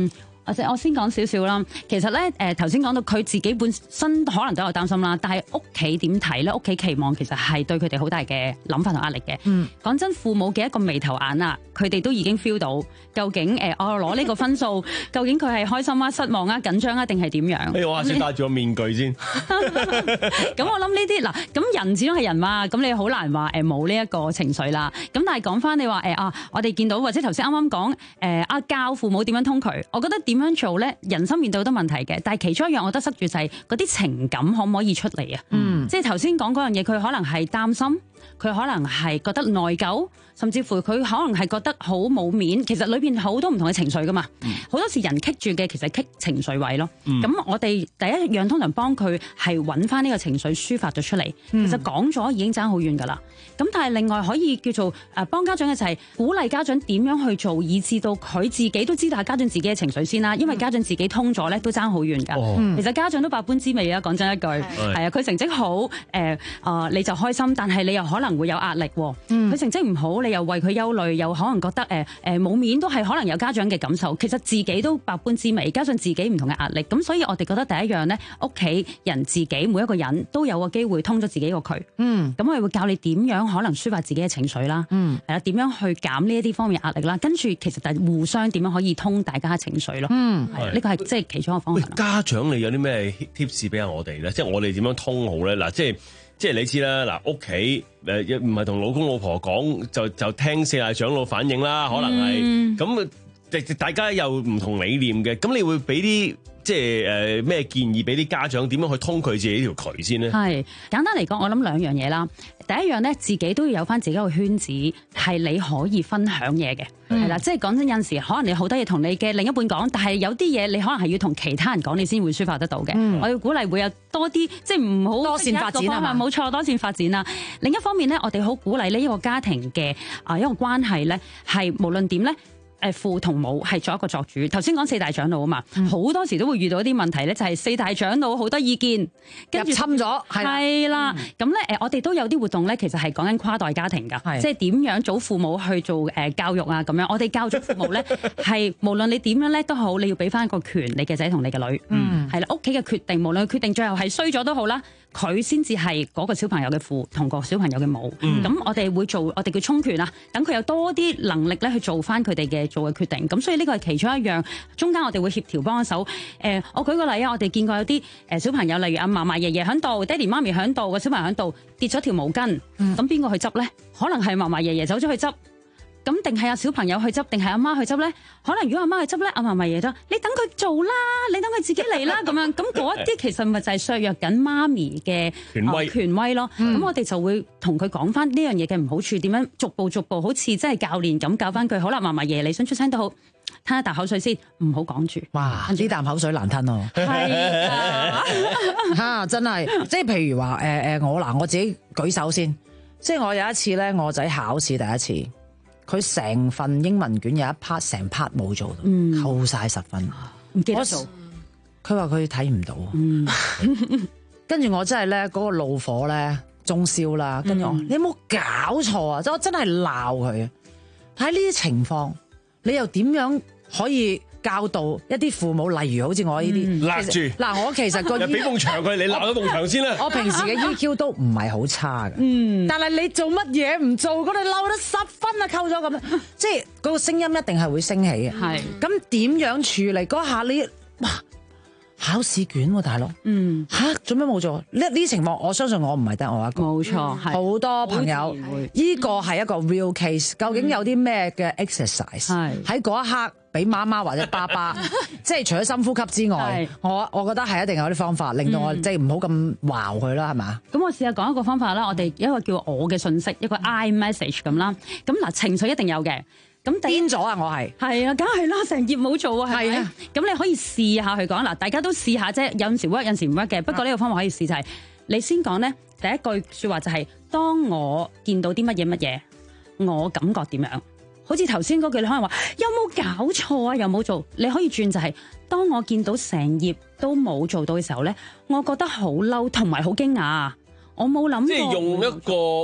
Speaker 18: 或者我先講少少啦。其實咧，誒頭先講到佢自己本身可能都有擔心啦，但係屋企點睇咧？屋企期望其實係對佢哋好大嘅諗法同壓力嘅。嗯，講真，父母嘅一個眉頭眼啊，佢哋都已經 feel 到究竟誒我攞呢個分數，究竟佢係開心啊、失望啊、緊張啊，定係點樣？
Speaker 1: 誒，我下先戴住個面具先。
Speaker 18: 咁我諗呢啲嗱，咁人始終係人嘛，咁你好難話誒冇呢一個情緒啦。咁但係講翻你話誒啊，我哋見到或者頭先啱啱講誒啊教父母點樣通佢，我覺得點樣做咧？人生面對好多問題嘅，但係其中一樣我覺得塞住就係嗰啲情感可唔可以出嚟啊？嗯，即係頭先講嗰樣嘢，佢可能係擔心，佢可能係覺得內疚，甚至乎佢可能係覺得好冇面。其實裏邊好多唔同嘅情緒噶嘛，好、嗯、多時人棘住嘅其實棘情緒位咯。咁、嗯、我哋第一樣通常幫佢係揾翻呢個情緒抒發咗出嚟。嗯、其實講咗已經爭好遠噶啦。咁但係另外可以叫做誒幫家長嘅就係鼓勵家長點樣去做，以至到佢自己都知道係家長自己嘅情緒先啦。因為家長自己通咗咧，都爭好遠噶。嗯、其實家長都百般滋味啊，講真一句，係啊，佢成績好誒啊，你就開心，但係你又可能會有壓力。佢、嗯、成績唔好，你又為佢憂慮，又可能覺得誒誒冇面，都係可能有家長嘅感受。其實自己都百般滋味，加上自己唔同嘅壓力。咁所以我哋覺得第一樣咧，屋企人自己每一個人都有個機會通咗自己個渠。嗯，咁我哋會教你點樣可能抒發自己嘅情緒啦。嗯，係啦，點樣去減呢一啲方面壓力啦。跟住其實就係互相點樣可以通大家嘅情緒咯。嗯，係呢個係即係其中一個方法。
Speaker 1: 家長你有啲咩 tips 俾下我哋咧？即係我哋點樣通好咧？嗱，即係。即係你知啦，嗱，屋企誒唔係同老公老婆講就就聽四大長老反應啦，可能係咁，誒大家有唔同理念嘅，咁你會俾啲即係誒咩建議俾啲家長點樣去通佢自己條渠先呢？係
Speaker 18: 簡單嚟講，我諗兩樣嘢啦。第一樣咧，自己都要有翻自己個圈子，係你可以分享嘢嘅，係啦、嗯。即係講真，有陣時可能你好多嘢同你嘅另一半講，但係有啲嘢你可能係要同其他人講，你先會抒發得到嘅。嗯、我要鼓勵會有多啲，即係唔好
Speaker 14: 多線發展啊嘛。
Speaker 18: 冇錯，多線發展啦。另一方面咧，我哋好鼓勵呢一個家庭嘅啊一個關係咧，係無論點咧。誒父同母係作一個作主，頭先講四大長老啊嘛，好、嗯、多時都會遇到一啲問題咧，就係四大長老好多意見，跟住
Speaker 14: 入侵咗，
Speaker 18: 係啦。咁咧誒，我哋都有啲活動咧，其實係講緊跨代家庭㗎，即係點樣祖父母去做誒教育啊咁樣。我哋教咗父母咧，係無論你點樣叻都好，你要俾翻個權你嘅仔同你嘅女，嗯，係啦，屋企嘅決定，無論佢決定最後係衰咗都好啦。佢先至係嗰個小朋友嘅父同個小朋友嘅母，咁、嗯、我哋會做，我哋叫充權啊，等佢有多啲能力咧去做翻佢哋嘅做嘅決定。咁所以呢個係其中一樣，中間我哋會協調幫手。誒、呃，我舉個例啊，我哋見過有啲誒小朋友，例如阿嫲嫲爺爺喺度，爹哋媽咪喺度，個小朋友喺度跌咗條毛巾，咁邊個去執咧？可能係嫲嫲爺爺走咗去執。咁定係阿小朋友去執，定係阿媽去執咧？可能如果阿媽去執咧，阿嫲咪嘢都，你等佢做啦，你等佢自己嚟啦，咁樣咁嗰一啲其實咪就係削弱緊媽咪嘅權威、呃、權威咯。咁、嗯、我哋就會同佢講翻呢樣嘢嘅唔好處，點樣逐步逐步好似真係教練咁教翻佢。好啦，嫲嫲爺你想出聲都好，吞一啖口水先，唔好講住。
Speaker 14: 哇！呢啖口水難吞喎。係啊，真係，即係譬如話誒誒，我嗱我自己舉手先，即係我有一次咧，我仔考試第一次。佢成份英文卷有一 part 成 part 冇做到，嗯、扣晒十分，唔記得做。佢話佢睇唔到，跟住、嗯、我真係咧嗰個怒火咧中燒啦。跟住我，嗯、你有冇搞錯啊？即我真係鬧佢啊！喺呢啲情況，你又點樣可以教導一啲父母？例如好似我呢啲，
Speaker 1: 勒住
Speaker 14: 嗱，我其實個
Speaker 1: 俾埲牆佢，你鬧咗埲牆先啦。
Speaker 14: 我平時嘅 E Q 都唔係好差嘅，嗯，但係你做乜嘢唔做，嗰度嬲得十分啊，扣咗咁樣，即係嗰個聲音一定係會升起嘅。係咁點樣處理嗰下你？哇！考試卷喎、啊，大佬，嗯吓做咩冇做？呢呢情況，我相信我唔係得我一個，冇錯，好、嗯、多朋友，呢個係一個 real case。究竟有啲咩嘅 exercise 喺嗰一刻俾媽媽或者爸爸，即係除咗深呼吸之外，我我覺得係一定有啲方法令到我、嗯、即係唔好咁鬧佢啦，係嘛？咁我試下講一個方法啦，我哋一個叫我嘅信息，一個 I message 咁啦。咁嗱，情緒一定有嘅。咁癲咗啊！我係係啊，梗係啦，成頁冇做啊，係咪？咁你可以試下去講嗱，大家都試下啫。有陣時 work，有陣時唔 work 嘅。不過呢個方法可以試就係、是、你先講咧，第一句説話就係、是、當我見到啲乜嘢乜嘢，我感覺點樣？好似頭先嗰句，你可能話有冇搞錯啊？有冇做？你可以轉就係、是、當我見到成頁都冇做到嘅時候咧，我覺得好嬲同埋好驚訝。我冇諗過，
Speaker 1: 即係用一個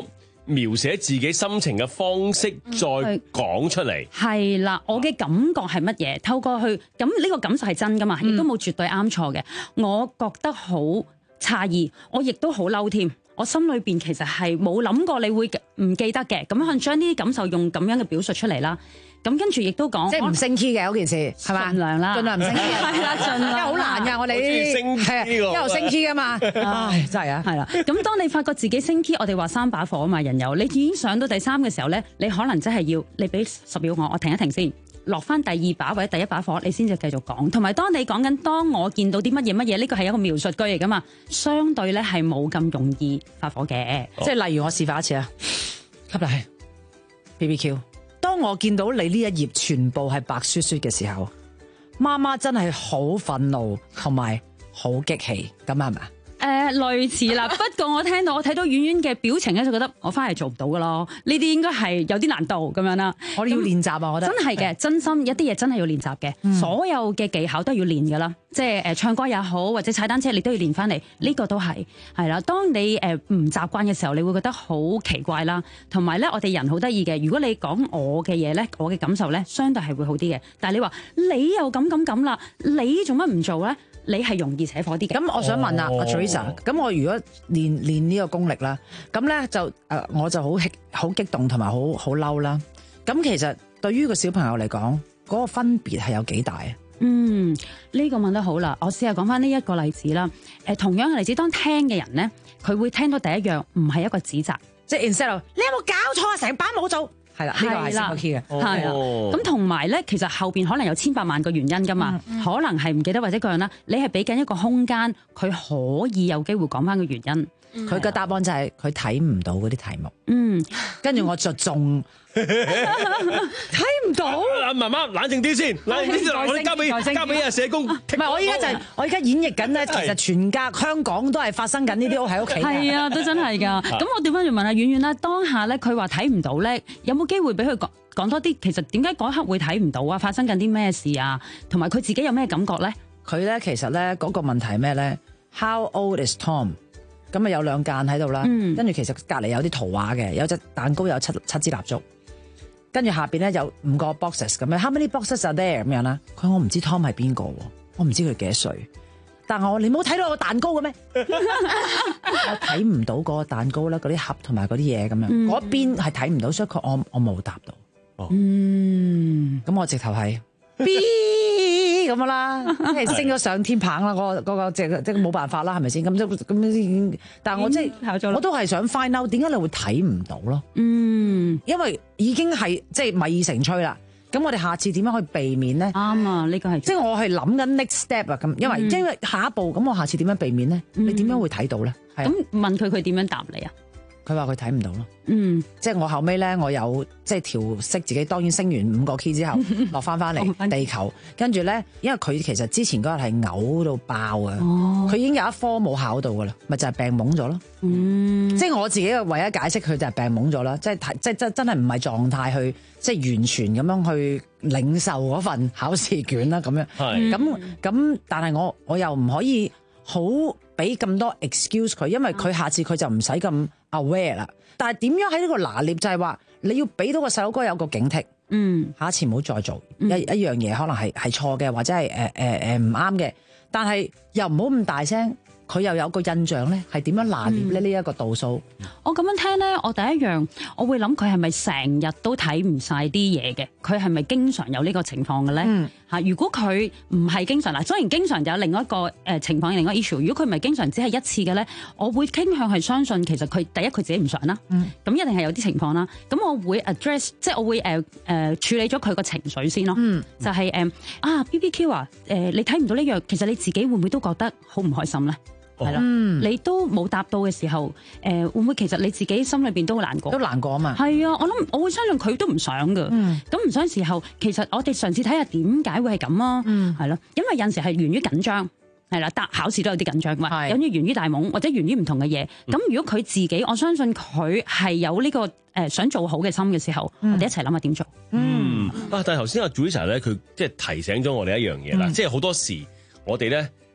Speaker 1: 描寫自己心情嘅方式再講出嚟。
Speaker 18: 係啦，我嘅感覺係乜嘢？透過去咁呢個感受係真噶嘛，亦都冇絕對啱錯嘅。我覺得好詫異，我亦都好嬲添。我心裏邊其實係冇諗過你會唔記得嘅，咁樣將呢啲感受用咁樣嘅表述出嚟啦。咁跟住亦都講，
Speaker 14: 即係唔升 key 嘅嗰件事係嘛？
Speaker 18: 盡量啦，
Speaker 14: 盡量唔升 key
Speaker 18: 係啦，盡量。
Speaker 14: 因為好難㗎，我哋呢啲係啊，因為升 key 㗎嘛。唉，真係啊。
Speaker 18: 係啦，咁當你發覺自己升 key，我哋話三把火啊嘛，人有你已經上到第三嘅時候咧，你可能真係要你俾十秒我，我停一停先。落翻第二把或者第一把火，你先至繼續講。同埋當你講緊當我見到啲乜嘢乜嘢，呢個係一個描述句嚟噶嘛，相對咧係冇咁容易發火嘅。
Speaker 14: 即係例如我示範一次啊，吸落去 B B Q。當我見到你呢一頁全部係白雪雪嘅時候，媽媽真係好憤怒同埋好激氣，咁係咪？
Speaker 18: 誒、呃、類似啦，不過我聽到我睇到婉婉嘅表情咧，就覺得我翻嚟做唔到噶咯。呢啲應該係有啲難度咁樣啦。
Speaker 14: 我哋要練習啊，我覺得
Speaker 18: 真係嘅，真心一啲嘢真係要練習嘅。嗯、所有嘅技巧都要練噶啦，即係誒唱歌也好，或者踩單車，你都要練翻嚟。呢、呢個都係係啦。當你誒唔習慣嘅時候，你會覺得好奇怪啦。同埋咧，我哋人好得意嘅。如果你講我嘅嘢咧，我嘅感受咧，相對係會好啲嘅。但係你話你又咁咁咁啦，你做乜唔做咧？你係容易扯火啲嘅。
Speaker 14: 咁我想問啊，阿 Teresa，咁我如果練練呢個功力啦，咁咧就誒我就好激好激動同埋好好嬲啦。咁其實對於個小朋友嚟講，嗰個分別係有幾大啊？
Speaker 18: 嗯，呢個問得好啦。我試下講翻呢一個例子啦。誒，同樣嘅例子，當聽嘅人咧，佢會聽到第一樣唔係一個指責，
Speaker 14: 即係 instead of 你有冇搞錯啊？成班冇做。係啦，呢個係升 key 嘅，
Speaker 18: 係啦。咁同埋咧，其實後邊可能有千百萬個原因噶嘛，嗯、可能係唔記得或者個樣啦。你係俾緊一個空間，佢可以有機會講翻個原因。
Speaker 14: 佢嘅、嗯、答案就係佢睇唔到嗰啲題目。
Speaker 18: 嗯，
Speaker 14: 跟住我就仲睇唔到。
Speaker 1: 媽媽冷靜啲先，冷靜啲先。我哋交俾交俾阿社工。唔
Speaker 14: 係，我依家就係、是、我而家演繹緊咧。其實全家香港都係發生緊呢啲屋喺屋企。
Speaker 18: 係啊，都真係㗎。咁我調翻轉問阿婉婉啦，當下咧佢話睇唔到咧，有冇機會俾佢講講多啲？其實點解嗰刻會睇唔到啊？發生緊啲咩事啊？同埋佢自己有咩感覺咧？
Speaker 14: 佢咧其實咧嗰個問題係咩咧 ？How old is Tom？咁啊有兩間喺度啦，跟住、嗯、其實隔離有啲圖畫嘅，有隻蛋糕有七七支蠟燭，跟住下邊咧有五個 boxes 咁樣 ，how many boxes are there 咁樣啦？佢話我唔知 Tom 係邊個，我唔知佢幾多歲，但係我你冇睇到個蛋糕嘅咩？我睇唔到嗰個蛋糕啦，嗰啲盒同埋嗰啲嘢咁樣，嗰、嗯、邊係睇唔到，所以佢我我冇答到。哦、嗯，咁我直頭係 B 咁樣啦，即係升咗上天棚啦，嗰、嗰個嗰、嗰個即係即係冇辦法啦，係咪先？咁即咁已經，但係我即係我都係想 find out 點解你會睇唔到咯？嗯，因為已經係即係米已成炊啦。咁我哋下次點樣去避免咧？啱啊，呢個係即係我係諗緊 next step 啊。咁因為、嗯、因為下一步咁，我下次點樣避免咧？嗯、你點樣會睇到咧？
Speaker 18: 咁、嗯、問佢佢點樣答你啊？
Speaker 14: 佢話佢睇唔到咯。嗯，即係我後尾咧，我有即係調適自己。當然升完五個 key 之後，落翻翻嚟地球，跟住咧，因為佢其實之前嗰日係嘔到爆啊。哦，佢已經有一科冇考到噶啦，咪就係、是、病懵咗咯。嗯，即係我自己嘅唯一解釋，佢就係病懵咗啦。即係即係真真係唔係狀態去，即係完全咁樣去領受嗰份考試卷啦。咁樣係咁咁，但係我我又唔可以好俾咁多 excuse 佢，因為佢下次佢就唔使咁 aware 啦。但係點樣喺呢個拿捏就係話，你要俾到個細佬哥有個警惕，嗯，下一次唔好再做、嗯、一一樣嘢，可能係係錯嘅，或者係誒誒誒唔啱嘅，但係又唔好咁大聲。佢又有個印象咧，係點樣拿捏咧？呢一個度數，
Speaker 18: 我咁樣聽咧，我第一樣我會諗佢係咪成日都睇唔晒啲嘢嘅？佢係咪經常有呢個情況嘅咧？嚇、嗯，如果佢唔係經常嗱，雖然經常就有另一個誒情況，另一個 issue。如果佢唔係經常只係一次嘅咧，我會傾向係相信其實佢第一佢自己唔想啦，咁、嗯、一定係有啲情況啦。咁我會 address，即係我會誒誒、呃、處理咗佢個情緒先咯。嗯、就係、是、誒、呃、啊 B B Q 啊，誒、呃、你睇唔到呢樣，其實你自己會唔會都覺得好唔開心咧？係啦，嗯、你都冇答到嘅時候，誒、呃、會唔會其實你自己心裏邊都好難過？
Speaker 14: 都難過啊嘛。
Speaker 18: 係啊，我諗我會相信佢都唔想㗎。咁唔、嗯、想嘅時候，其實我哋嘗試睇下點解會係咁啊？係咯、嗯，因為有陣時係源於緊張，係啦，答考試都有啲緊張嘛。有啲源於大懵，或者源於唔同嘅嘢。咁、嗯、如果佢自己，我相信佢係有呢、這個誒、呃、想做好嘅心嘅時候，嗯、我哋一齊諗下點做。嗯，
Speaker 1: 啊，但係頭先阿 Teresa 咧，佢即係提醒咗我哋一樣嘢啦，即係好多時我哋咧。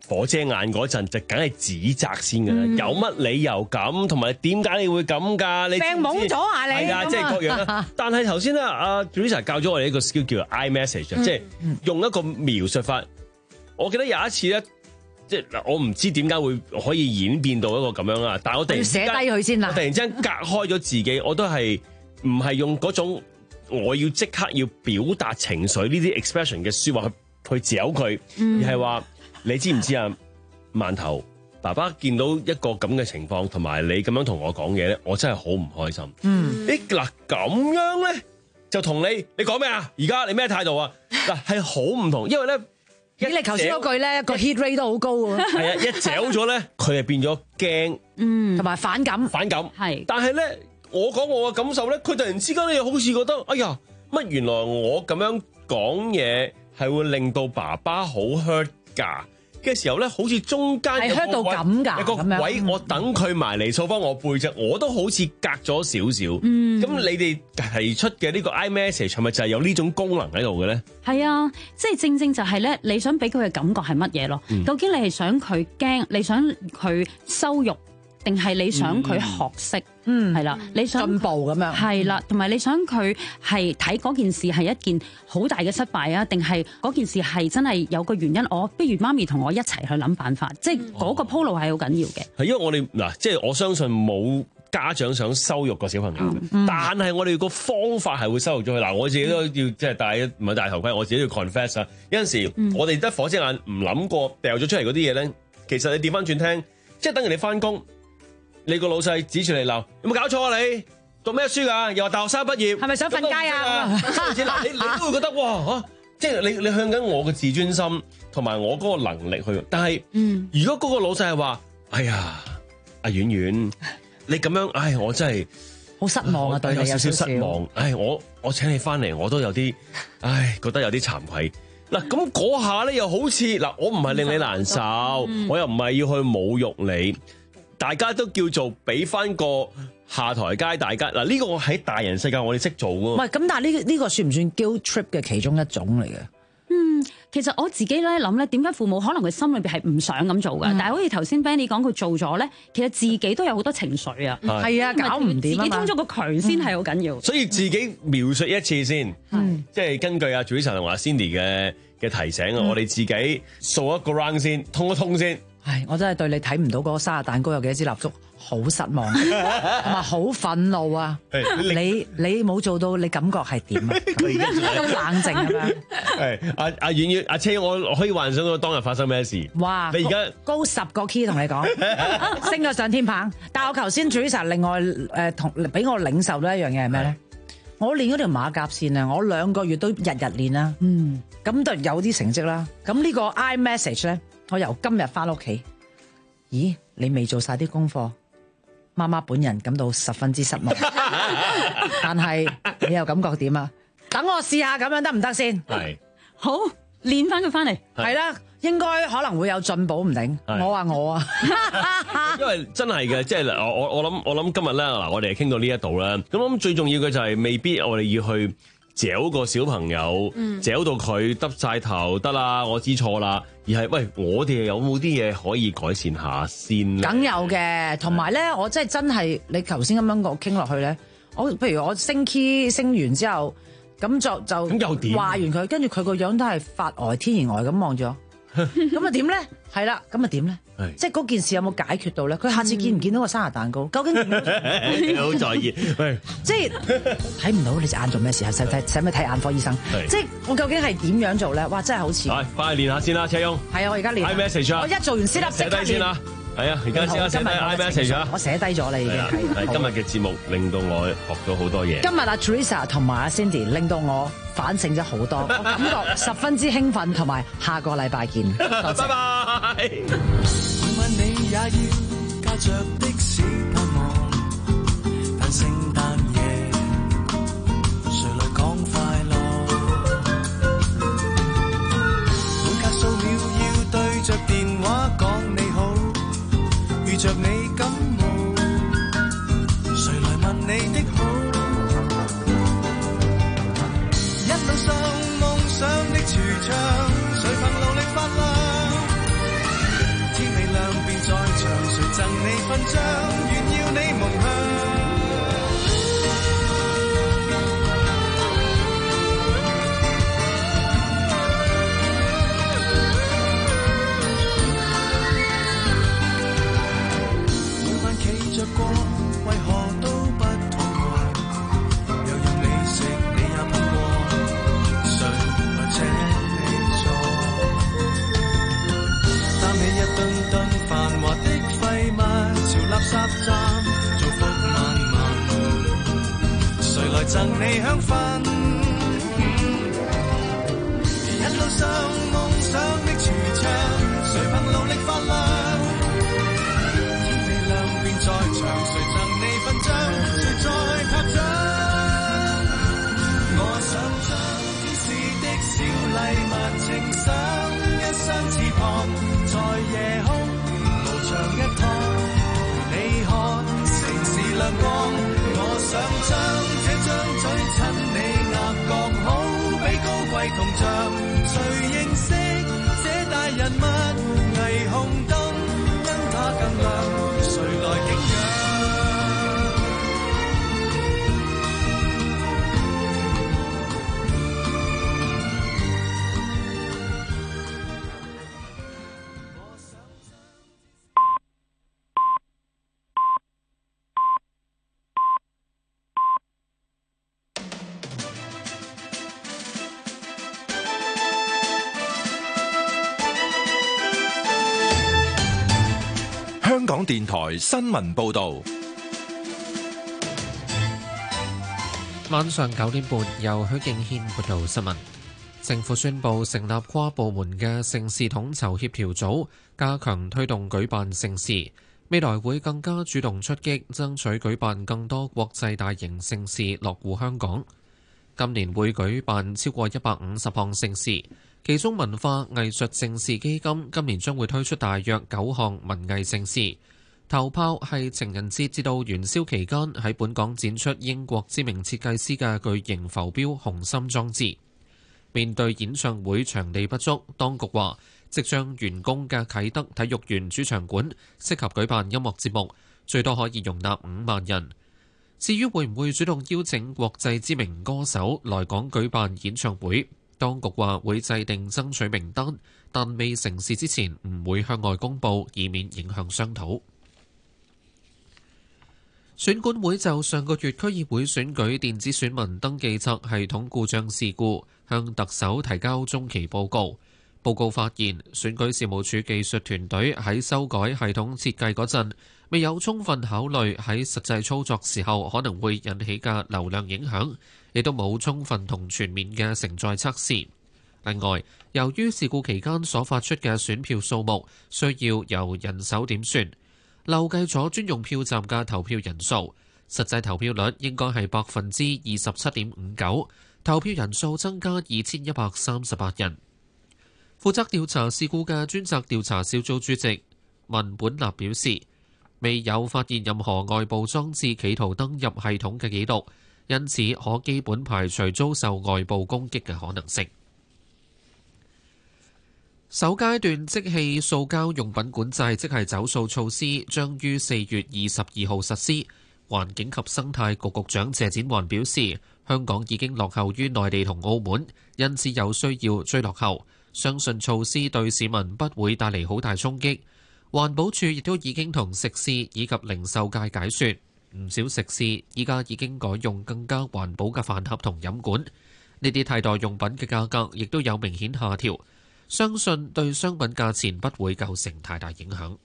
Speaker 1: 火遮眼嗰陣，就梗係指責先㗎啦。
Speaker 14: 嗯
Speaker 1: 有乜理由咁？同埋點解你會咁㗎？你知唔知
Speaker 14: 病懵咗啊你
Speaker 1: 係啊，即係各樣啦。但係頭先咧，阿 Teresa 教咗我哋一個 skill 叫做 iMessage，
Speaker 14: 嗯
Speaker 1: 即係用一個描述法。我記得有一次咧。即係嗱，我唔知點解會可以演變到一個咁樣啦，但係我突然之間
Speaker 14: 要寫低佢先啦。
Speaker 1: 我突然之間隔開咗自己，我都係唔係用嗰種我要即刻要表達情緒呢啲 expression 嘅説話去去嚼佢，
Speaker 14: 嗯
Speaker 1: 而係話你知唔知啊？饅頭爸爸見到一個咁嘅情況，同埋你咁樣同我講嘢咧，我真係好唔開心。
Speaker 14: 嗯，
Speaker 1: 誒嗱咁樣咧，就同你你講咩啊？而家你咩態度啊？嗱係好唔同，因為咧。
Speaker 14: 咦！你頭先嗰句咧，個 hit rate 都好高喎。
Speaker 1: 係啊，一嚼咗咧，佢係變咗驚，
Speaker 14: 嗯，同埋反感，
Speaker 1: 反感。
Speaker 18: 係，
Speaker 1: 但係咧，我講我嘅感受咧，佢突然之間咧，又好似覺得，哎呀，乜原來我咁樣講嘢係會令到爸爸好 hurt 㗎嘅時候咧，好似中間
Speaker 14: 係 hurt 到咁㗎，
Speaker 1: 有個位，我等佢埋嚟掃翻我背脊，我都好似隔咗少少。嗯，咁你哋提出嘅呢個 iMessage 係咪就係有呢種功能喺度嘅咧？
Speaker 18: 係啊，即係正正就係咧，你想俾佢嘅感覺係乜嘢咯？
Speaker 1: 嗯、
Speaker 18: 究竟你係想佢驚，你想佢羞辱，定係你想佢學識？
Speaker 14: 嗯，
Speaker 18: 係啦，你想
Speaker 14: 進步咁樣，
Speaker 18: 係啦，同埋你想佢係睇嗰件事係一件好大嘅失敗啊，定係嗰件事係真係有個原因？我不如媽咪同我一齊去諗辦法，即係嗰個鋪路係好緊要嘅。
Speaker 1: 係因為我哋嗱，即係我相信冇家長想羞辱個小朋友嘅，嗯、但係我哋個方法係會羞辱咗佢。嗱，我自己都要即係戴唔係戴頭盔，我自己要 confess 啊。有陣時、嗯、我哋得火遮眼唔諗過掉咗出嚟嗰啲嘢咧，其實你調翻轉聽，即係等人哋翻工。你個老細指住你鬧，有冇搞錯啊？你讀咩書㗎？又話大學生畢業，
Speaker 14: 係咪想瞓街啊？
Speaker 1: 嗱，你你都會覺得哇嚇，即係你你向緊我嘅自尊心同埋我嗰個能力去。但係，嗯、如果嗰個老細係話，哎呀，阿婉婉，你咁樣，唉，我真係
Speaker 14: 好失望啊！對你有少少
Speaker 1: 失望。唉，我我請你翻嚟，我都有啲，唉，覺得有啲慚愧。嗱，咁嗰下咧又好似嗱，我唔係令你難受，嗯、我又唔係要去侮辱你。大家都叫做俾翻個下台階，大家嗱呢個喺大人世界我哋識做喎。
Speaker 14: 唔係咁，但係呢呢個算唔算 guilt trip 嘅其中一種嚟嘅？
Speaker 18: 嗯，其實我自己咧諗咧，點解父母可能佢心裏邊係唔想咁做㗎？嗯、但係好似頭先 Benny 講，佢做咗咧，其實自己都有好多情緒啊。
Speaker 14: 係啊，搞唔掂啊嘛。自己通咗個渠先係好緊要。
Speaker 1: 所以自己描述一次先，嗯、即係根據阿 Teresa 同阿 Cindy 嘅嘅提醒啊，嗯、我哋自己掃一個 round 先，通一通先。
Speaker 14: 唉，我真係對你睇唔到嗰個生日蛋糕有幾多支蠟燭，好失望，同埋好憤怒啊！你你冇做到，你感覺係點啊？咁冷靜咁樣。
Speaker 1: 係阿阿婉婉阿車，我可以幻想到當日發生咩事。
Speaker 14: 哇！
Speaker 1: 你而家
Speaker 14: 高十個 key 同你講，升咗上天棚。但係我頭先 Teresa 另外誒同俾我領受到一樣嘢係咩咧？我練嗰條馬甲線啊，我兩個月都日日練啦。嗯，咁就有啲成績啦。咁呢個 iMessage 咧。我由今日翻屋企，咦？你未做晒啲功課，媽媽本人感到十分之失望。但係你又感覺點啊？等我試下咁樣得唔得先？
Speaker 1: 係
Speaker 18: 好練翻佢翻嚟，
Speaker 14: 係啦，應該可能會有進步唔定。我話我啊，
Speaker 1: 因為真係嘅，即係我我我諗我諗今日咧嗱，我哋傾到呢一度啦。咁諗最重要嘅就係未必我哋要去嚼個小朋友，嚼到佢耷晒頭得啦，我知錯啦。而係喂，我哋有冇啲嘢可以改善下先？
Speaker 14: 梗有嘅，同埋咧，我真係真係你頭先咁樣講傾落去咧，我譬如我升 key 升完之後，咁就就
Speaker 1: 咁又點？
Speaker 14: 話完佢，跟住佢個樣都係發呆天然呆咁望住我，咁啊點咧？係啦，咁啊點咧？即係嗰件事有冇解決到咧？佢下次見唔見到個生日蛋糕？究竟
Speaker 1: 你好在意？喂，
Speaker 14: 即係睇唔到你隻眼做咩事？使睇使唔使睇眼科醫生？即係我究竟係點樣做咧？哇！真係好似，
Speaker 1: 係翻去練下先啦，車翁。
Speaker 14: 係啊，我而家練。
Speaker 1: iMessage 啊！
Speaker 14: 我一做完先啦，
Speaker 1: 寫低先啦。係啊，而家先啦，寫低 iMessage 啊！
Speaker 14: 我寫低咗啦，已經係。
Speaker 1: 今日嘅節目令到我學咗好多嘢。
Speaker 14: 今日阿 Teresa 同埋阿 Cindy 令到我反省咗好多，我感覺十分之興奮，同埋下個禮拜見。多謝。
Speaker 1: 拜拜。
Speaker 3: 問你也要駕着的士盼望，但聖誕夜誰來講快樂？每隔數秒要對着電話講你好，遇着你感冒，誰來問你的好？一路上夢想的櫥窗，誰憑努力發亮？ 萬丈，炫耀你夢想。每晚企着過，為何都不痛快？又任你食，你也碰過，誰來請你坐？擔起一噸噸繁華的廢物，朝垃圾站造福萬民，誰來贈你香薰？一路上夢想的櫥窗，誰憑努力發亮？天未亮便在場，誰贈你勳章？誰在拍掌？我想將天使的小禮物呈上一雙翅膀，在夜空無長一趟，你看城市亮光。我想將這張嘴親你額角，好比高貴銅像。誰認識這大人物？霓虹燈因它更亮，誰來敬仰？
Speaker 5: 香港電台新聞報導，
Speaker 6: 晚上九點半由許敬軒報道新聞。政府宣布成立跨部門嘅盛事統籌協調組，加強推動舉辦盛事。未來會更加主動出擊，爭取舉辦更多國際大型盛事落戶香港。今年會舉辦超過一百五十項盛事，其中文化藝術盛事基金今年將會推出大約九項文藝盛事。頭炮係情人節至到元宵期間喺本港展出英國知名設計師嘅巨型浮標紅心裝置。面對演唱會場地不足，當局話即將完工嘅啟德體育園主場館適合舉辦音樂節目，最多可以容納五萬人。至於會唔會主動邀請國際知名歌手來港舉辦演唱會，當局話會制定爭取名單，但未成事之前唔會向外公佈，以免影響商討。選管會就上個月區議會選舉電子選民登記冊系統故障事故向特首提交中期報告。報告發現，選舉事務處技術團隊喺修改系統設計嗰陣，未有充分考慮喺實際操作時候可能會引起嘅流量影響，亦都冇充分同全面嘅承載測試。另外，由於事故期間所發出嘅選票數目需要由人手點算，漏計咗專用票站嘅投票人數，實際投票率應該係百分之二十七點五九，投票人數增加二千一百三十八人。負責調查事故嘅專責調查小組主席文本立表示，未有發現任何外部裝置企圖登入系統嘅記錄，因此可基本排除遭受外部攻擊嘅可能性。首階段即棄塑膠用品管制，即係走塑措施，將於四月二十二號實施。環境及生態局局長謝展寰表示，香港已經落後於內地同澳門，因此有需要追落後。相信措施對市民不會帶嚟好大衝擊。環保署亦都已經同食肆以及零售界解說，唔少食肆依家已經改用更加環保嘅飯盒同飲管。呢啲替代用品嘅價格亦都有明顯下調，相信對商品價錢不會構成太大影響。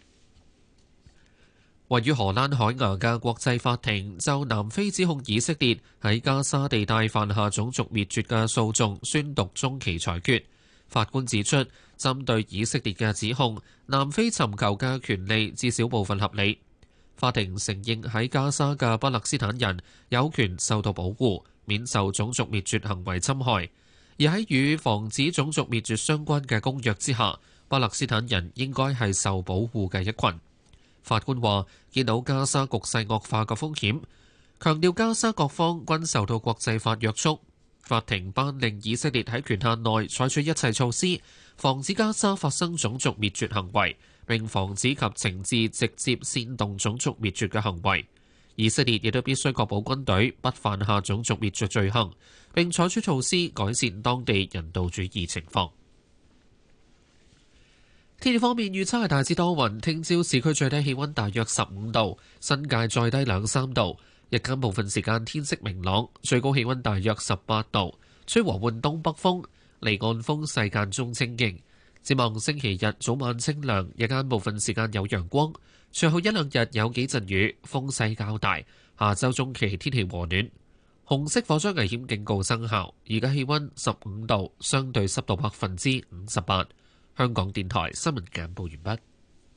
Speaker 6: 位於荷蘭海牙嘅國際法庭就南非指控以色列喺加沙地帶犯下種族滅絕嘅訴訟宣讀中期裁決。法官指出，針對以色列嘅指控，南非尋求嘅權利至少部分合理。法庭承認喺加沙嘅巴勒斯坦人有權受到保護，免受種族滅絕行為侵害。而喺與防止種族滅絕相關嘅公約之下，巴勒斯坦人應該係受保護嘅一群。法官話：見到加沙局勢惡化嘅風險，強調加沙各方均受到國際法約束。法庭頒令以色列喺權限內採取一切措施，防止加沙發生種族滅絕行為， 並防止及懲治直接煽動種族滅絕嘅行為。以色列亦都必須確保軍隊不犯下種族滅絕罪行，並採取措施改善當地人道主義情況。天氣方面預測係大致多雲，聽朝市區最低氣溫大約十五度，新界再低兩三度。日間部分時間天色明朗，最高氣溫大約十八度，吹和緩東北風，離岸風勢間中清勁。展望星期日早晚清涼，日間部分時間有陽光，隨後一兩日有幾陣雨，風勢較大。下周中期天氣和暖。紅色火災危險警告生效，而家氣溫十五度，相對濕度百分之五十八。香港電台新聞簡報完畢。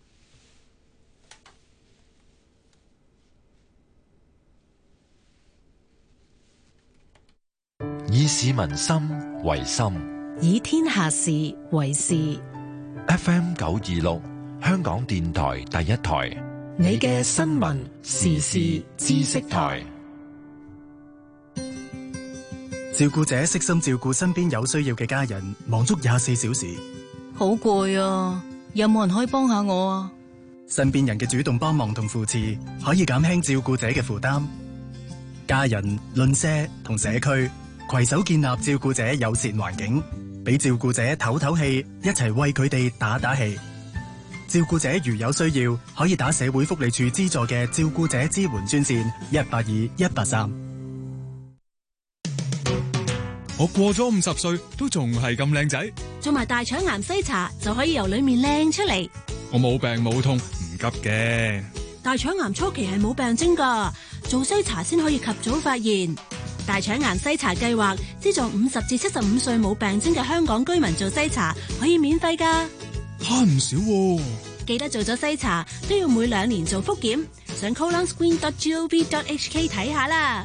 Speaker 5: 以市民心為心，
Speaker 7: 以天下事為事。
Speaker 5: F M 九二六，香港電台第一台，
Speaker 7: 你嘅新聞時事知識台。
Speaker 19: 照顧者悉心照顧身邊有需要嘅家人，忙足廿四小時。
Speaker 20: 好攰啊！有冇人可以幫下我啊？
Speaker 19: 身邊人嘅主動幫忙同扶持，可以減輕照顧者嘅負擔。家人、鄰舍同社區攜手建立照顧者友善環境，俾照顧者唞唞氣，一齊為佢哋打打氣。照顧者如有需要，可以打社會福利署資助嘅照顧者支援專線一八二一八三。
Speaker 21: 我過咗五十歲都仲係咁靚仔，
Speaker 22: 做埋大腸癌篩查就可以由裏面靚出嚟。
Speaker 21: 我冇病冇痛，唔急嘅。
Speaker 22: 大腸癌初期係冇病徵㗎，做篩查先可以及早發現。大腸癌篩查計劃資助五十至七十五歲冇病徵嘅香港居民做篩查，可以免費㗎，
Speaker 21: 慳唔少喎。
Speaker 22: 記得做咗篩查都要每兩年做復檢，上 colon screen dot gov dot h k 睇下啦。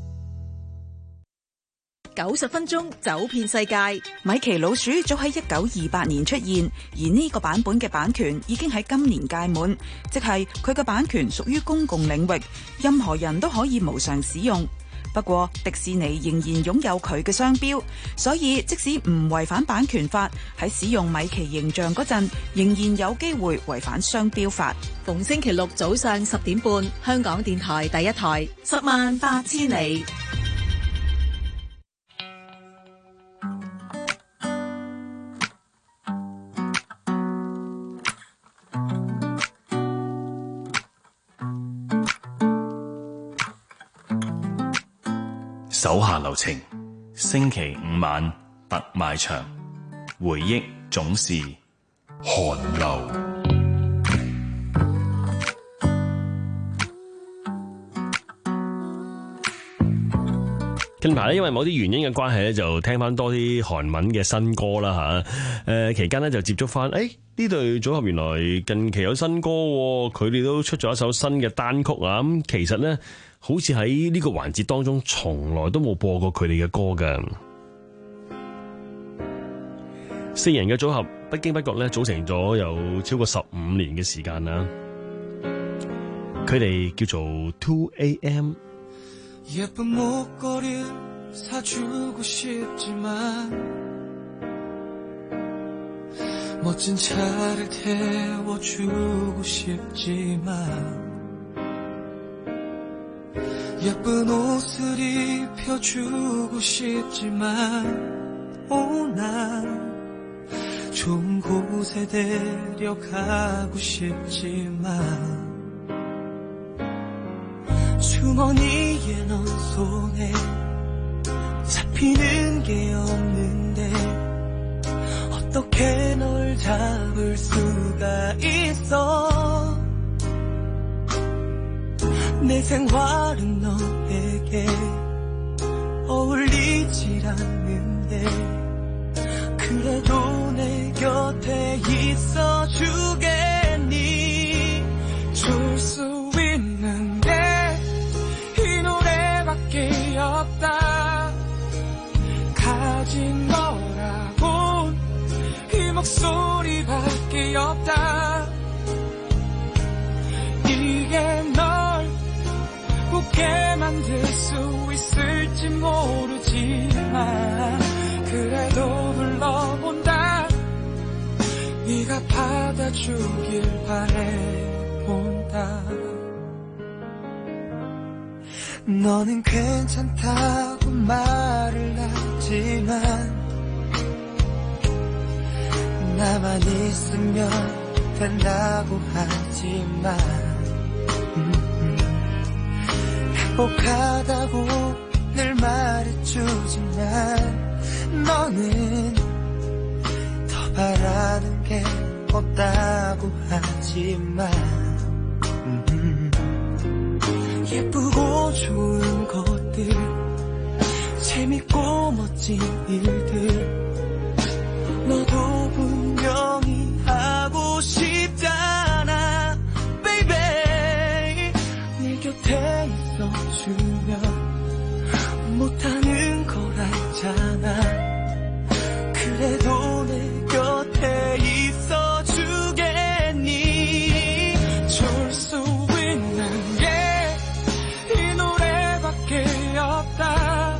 Speaker 17: 九十分鐘走遍世界。米奇老鼠早喺一九二八年出現，而呢個版本嘅版權已經喺今年屆滿，即係佢嘅版權屬於公共領域，任何人都可以無償使用。不過迪士尼仍然擁有佢嘅商標，所以即使唔違反版權法，喺使用米奇形象嗰陣，仍然有機會違反商標法。
Speaker 7: 逢星期六早上十點半，香港電台第一台，十萬八千里。
Speaker 23: 手下留情，星期五晚特賣場，回憶總是寒流。
Speaker 1: 近排咧，因為某啲原因嘅關係咧，就聽翻多啲韓文嘅新歌啦吓。誒，期間咧就接觸翻，誒呢對組合原來近期有新歌，佢哋都出咗一首新嘅單曲啊。咁其實咧，好似喺呢個環節當中，從來都冇播過佢哋嘅歌噶。四人嘅組合不經不覺咧組成咗有超過十五年嘅時間啦。佢哋叫做 two A M。
Speaker 4: 예쁜 목걸이를 사주고 싶지만 멋진 차를 태워주고 싶지만 예쁜 옷을 입혀주고 싶지만 오, 난 좋은 곳에 데려가고 싶지만 주머니에 넣은 손에 잡히는 게 없는데 어떻게 널 잡을 수가 있어 내 생활은 너에게 어울리질 않는데 그래도 내 곁에 있어 주겠니 줄 수 있는데 이 노래밖에 없다 가진 거라곤 이 목소리밖에 없다 이게 널 웃게 만들 수 있을지 모르지만 그래도 불러본다 네가 받아주길
Speaker 3: 너는 괜찮다고 말을 하지만 나만 있으면 된다고 하지만 음, 음. 행복하다고 늘 말해주지만 너는 더 바라는 게 없다고 하지만 음. 예쁘고 좋은 것들 재밌고 멋진 일들 너도 분명히 하고 싶잖아 baby 내 곁에 있어주면 못하는 걸 알잖아 그래도 내 곁에 있어주겠니 좋을 수 있는 게 이 노래밖에 없다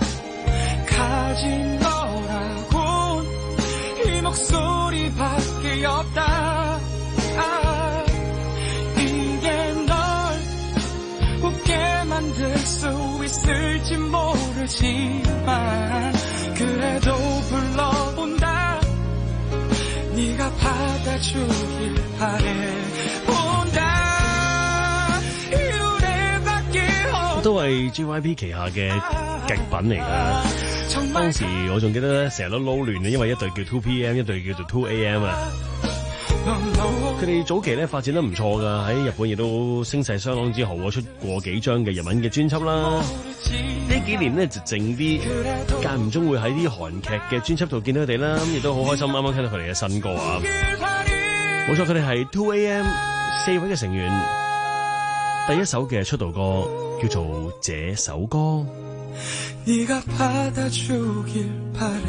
Speaker 3: 가진 너라곤 이 목소리밖에 없다 아, 이게 널 웃게 만들 수 있을지 모르지만 그래도 불러본다 네가 받아주길 바래 본다 이 노래밖에 없다
Speaker 1: 都係 J Y P 旗下嘅極品嚟㗎。當時我仲記得成日都撈亂嘅，因為一隊叫 two P M， 一隊叫做 two A M 啊。佢哋早期咧發展得唔錯㗎，喺日本亦都聲勢相當之好啊，出過幾張嘅日文嘅專輯啦。呢幾年咧就靜啲，間唔中會喺啲韓劇嘅專輯度見到佢哋啦，咁亦都好開心。啱啱聽到佢哋嘅新歌啊，冇錯，佢哋係 two A M 四位嘅成員，第一首嘅出道歌叫做《這首歌》。
Speaker 3: 네가 받아주길 바래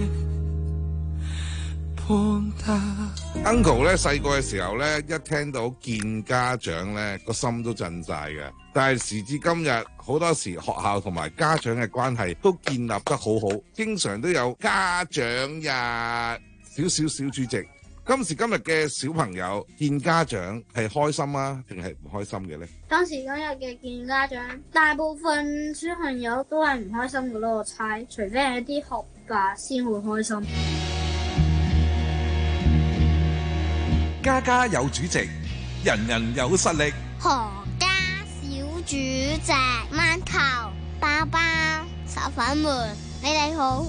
Speaker 3: 본다
Speaker 2: Uncle 咧細個嘅時候咧，一聽到見家長咧，個心都震晒嘅。但係時至今日，好多時學校同埋家長嘅關係都建立得好好，經常都有家長日。少少小主席，今時今日嘅小朋友見家長係開心啊，定係唔開心嘅咧？
Speaker 10: 當時今日嘅見家長，大部分小朋友都係唔開心嘅咯，我猜，除非係一啲學霸先會開心。
Speaker 5: 家家有主席，人人有實力。
Speaker 11: 何家小主席，饅頭、包包、手粉們，你哋好。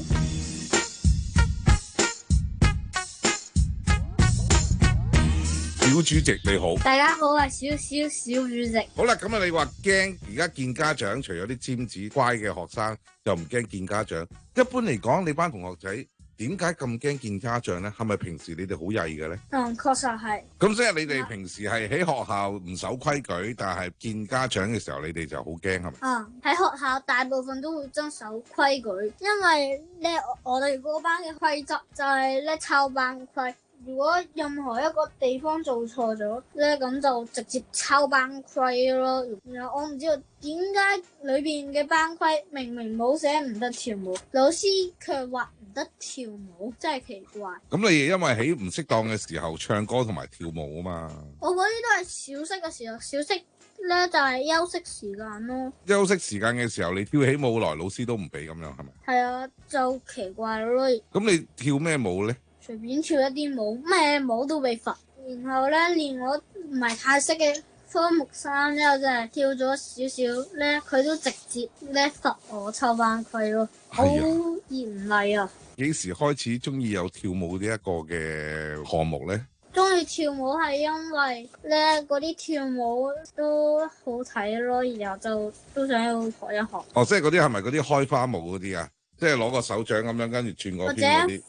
Speaker 2: 小主席你好，
Speaker 10: 大家好，我係小小小主席。
Speaker 2: 好啦，咁啊，你話驚而家見家長，除咗啲尖子乖嘅學生，又唔驚見家長。一般嚟講，你班同學仔點解咁驚見家長咧？係咪平時你哋好曳嘅咧？
Speaker 10: 嗯，確實係。
Speaker 2: 咁即係你哋平時係喺學校唔守規矩，但係見家長嘅時候，你哋就好驚係咪？
Speaker 10: 嗯，喺學校大部分都會遵守規矩，因為咧我哋嗰班嘅規則就係咧抄班規。如果任何一個地方做錯咗咧，咁就直接抄班規咯。然後我唔知道點解裏邊嘅班規明明冇寫唔得跳舞，老師卻話唔得跳舞，真係奇怪。
Speaker 2: 咁你因為喺唔適當嘅時候唱歌同埋跳舞啊嘛。
Speaker 10: 我嗰啲都係小息嘅時候，小息咧就係休息時間咯。
Speaker 2: 休息時間嘅時候，你跳起舞來，老師都唔俾咁樣，係咪？
Speaker 10: 係啊，就奇怪咯。
Speaker 2: 咁你跳咩舞咧？
Speaker 10: 隨便跳一啲舞，咩舞都被罰。然後咧，連我唔係太識嘅科目三之後，就係跳咗少少咧，佢都直接咧罰我抽班規咯，好嚴厲啊！
Speaker 2: 幾時開始中意有跳舞呢一個嘅項目咧？
Speaker 10: 中意跳舞係因為咧嗰啲跳舞都好睇咯，然後就都想要學一學。
Speaker 2: 哦，即係嗰啲係咪嗰啲開花舞嗰啲啊？即係攞個手掌咁樣跟住轉嗰邊嗰啲。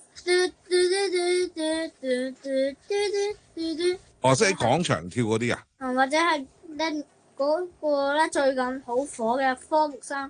Speaker 2: 哦，即係喺廣場跳嗰啲啊？
Speaker 10: 嗯，或者係咧嗰個咧最近好火嘅科目三。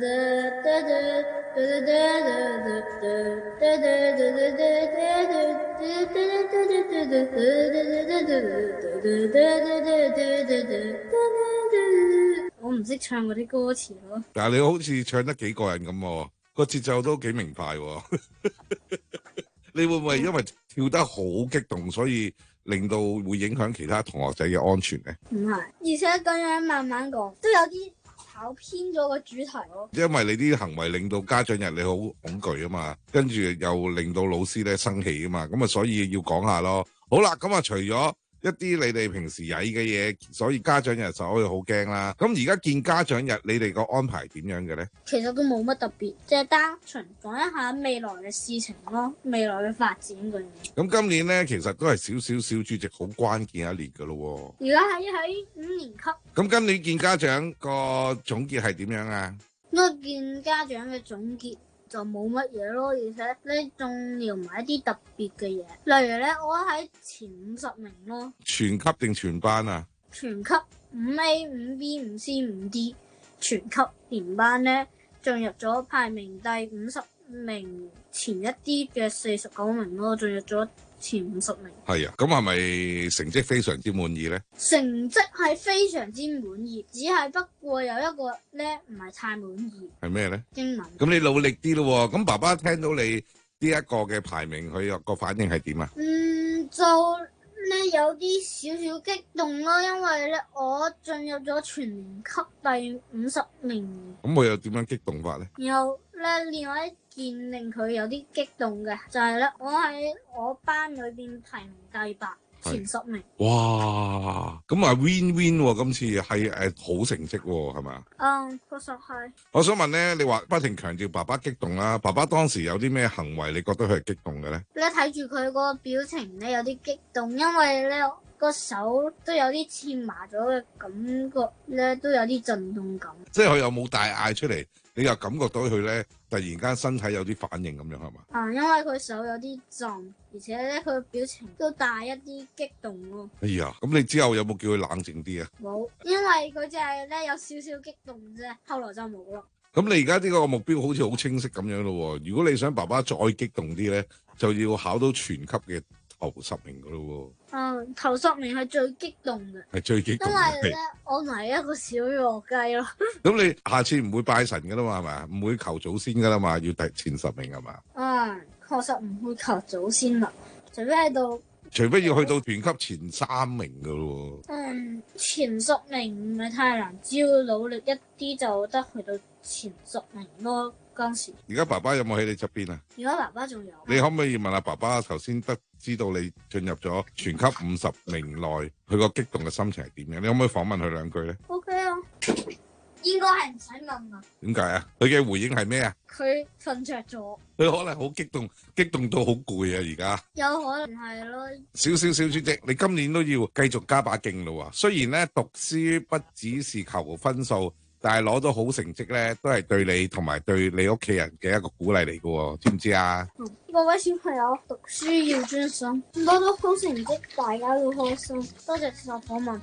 Speaker 10: 我唔識唱嗰啲歌詞咯。
Speaker 2: 但係你好似唱得幾過癮咁喎，個節奏都幾明快喎。你會唔會因為跳得好激動，所以令到會影響其他同學仔嘅安全咧？
Speaker 10: 唔係，而且咁樣慢慢講，都有啲跑偏咗個主題咯。
Speaker 2: 因為你啲行為令到家長日你好恐懼啊嘛，跟住又令到老師咧生氣啊嘛，咁啊所以要講下咯。好啦，咁啊除咗一啲你哋平時曳嘅嘢，所以家長日就可以好驚啦。咁而家見家長日，你哋個安排點樣嘅咧？
Speaker 10: 其實都冇乜特別，即係單純講一下未來嘅事情咯，未來嘅發展嗰樣。
Speaker 2: 咁今年咧，其實都係少少小主席好關鍵一年噶咯。
Speaker 10: 而家喺喺五年級。
Speaker 2: 咁今年見家長個總結係點樣啊？
Speaker 10: 我見家長嘅總結就冇乜嘢咯，而且咧仲聊埋一啲特別嘅嘢，例如咧我喺前五十名咯。
Speaker 2: 全級定全班啊？
Speaker 10: 全級五 A、五 B、五 C、五 D， 全級連班咧進入咗排名第五十名前一啲嘅四十九名咯，進入咗前五十名。
Speaker 2: 係啊，咁係咪成績非常之滿意咧？
Speaker 10: 成績係非常之滿意，只係不過有一個咧唔係太滿意。
Speaker 2: 係咩咧？
Speaker 10: 英文。
Speaker 2: 咁你努力啲咯，咁爸爸聽到你呢一個嘅排名，佢個反應係點啊？
Speaker 10: 嗯，就咧有啲少少激動咯，因為咧我進入咗全年級第五十名。
Speaker 2: 咁佢又點樣激動法咧？
Speaker 10: 然後咧另外一件令佢有啲激動嘅就係咧，我喺我班裏邊排名第八，前十名。
Speaker 2: 哇！咁啊 win win 喎，今次係誒好成績喎，係嘛？
Speaker 10: 嗯，確實係。
Speaker 2: 我想問咧，你話不停強調爸爸激動啦，爸爸當時有啲咩行為，你覺得佢係激動嘅咧？
Speaker 10: 你睇住佢個表情咧，有啲激動，因為咧個手都有啲黐麻咗嘅感覺咧，都有啲震動感。
Speaker 2: 即係佢又冇大嗌出嚟，你又感覺到佢咧突然間身體有啲反應咁樣係嘛？
Speaker 10: 啊，因為佢手有啲震，而且咧佢個表情都帶一啲激動咯。
Speaker 2: 哎呀，咁你之後有冇叫佢冷靜啲啊？
Speaker 10: 冇，因為佢就係咧有少少激動啫，後來就冇咯。
Speaker 2: 咁你而家呢個目標好似好清晰咁樣咯喎，如果你想爸爸再激動啲咧，就要考到全級嘅頭十名噶咯喎。
Speaker 10: 嗯，頭十名係最激動嘅，
Speaker 2: 係最激動嘅。
Speaker 10: 因為咧我唔係一個小弱雞咯。
Speaker 2: 咁你下次唔會拜神噶啦嘛，係咪？唔會求祖先噶啦嘛，要第前十名係嘛？
Speaker 10: 嗯，確實唔會求祖先啦，除非喺度。
Speaker 2: 除非要去到全級前三名噶咯。
Speaker 10: 嗯，前十名唔係太難，只要努力一啲就得去到前十名咯。當時。
Speaker 2: 而家爸爸有冇喺你側邊啊？
Speaker 10: 而家爸爸仲有。
Speaker 2: 你可唔可以問下爸爸頭先得知道你進入咗全級五十名內，佢個激動嘅心情係點樣？你可唔可以訪問佢兩句咧
Speaker 10: ？O K 啊，應該係唔使問啊。
Speaker 2: 點解啊？佢嘅回應係咩啊？
Speaker 10: 佢瞓着咗。
Speaker 2: 佢可能好激動，激動到好攰啊！而家
Speaker 10: 有可能係咯。
Speaker 2: 少少小主席，你今年都要繼續加把勁咯喎。雖然咧讀書不只是求分數，但係攞到好成績咧，都係對你同埋對你屋企人嘅一個鼓勵嚟嘅，知唔知啊？
Speaker 10: 嗯，各位小朋友，讀書要專心，攞到好成績，大家都開心。多謝接受訪問。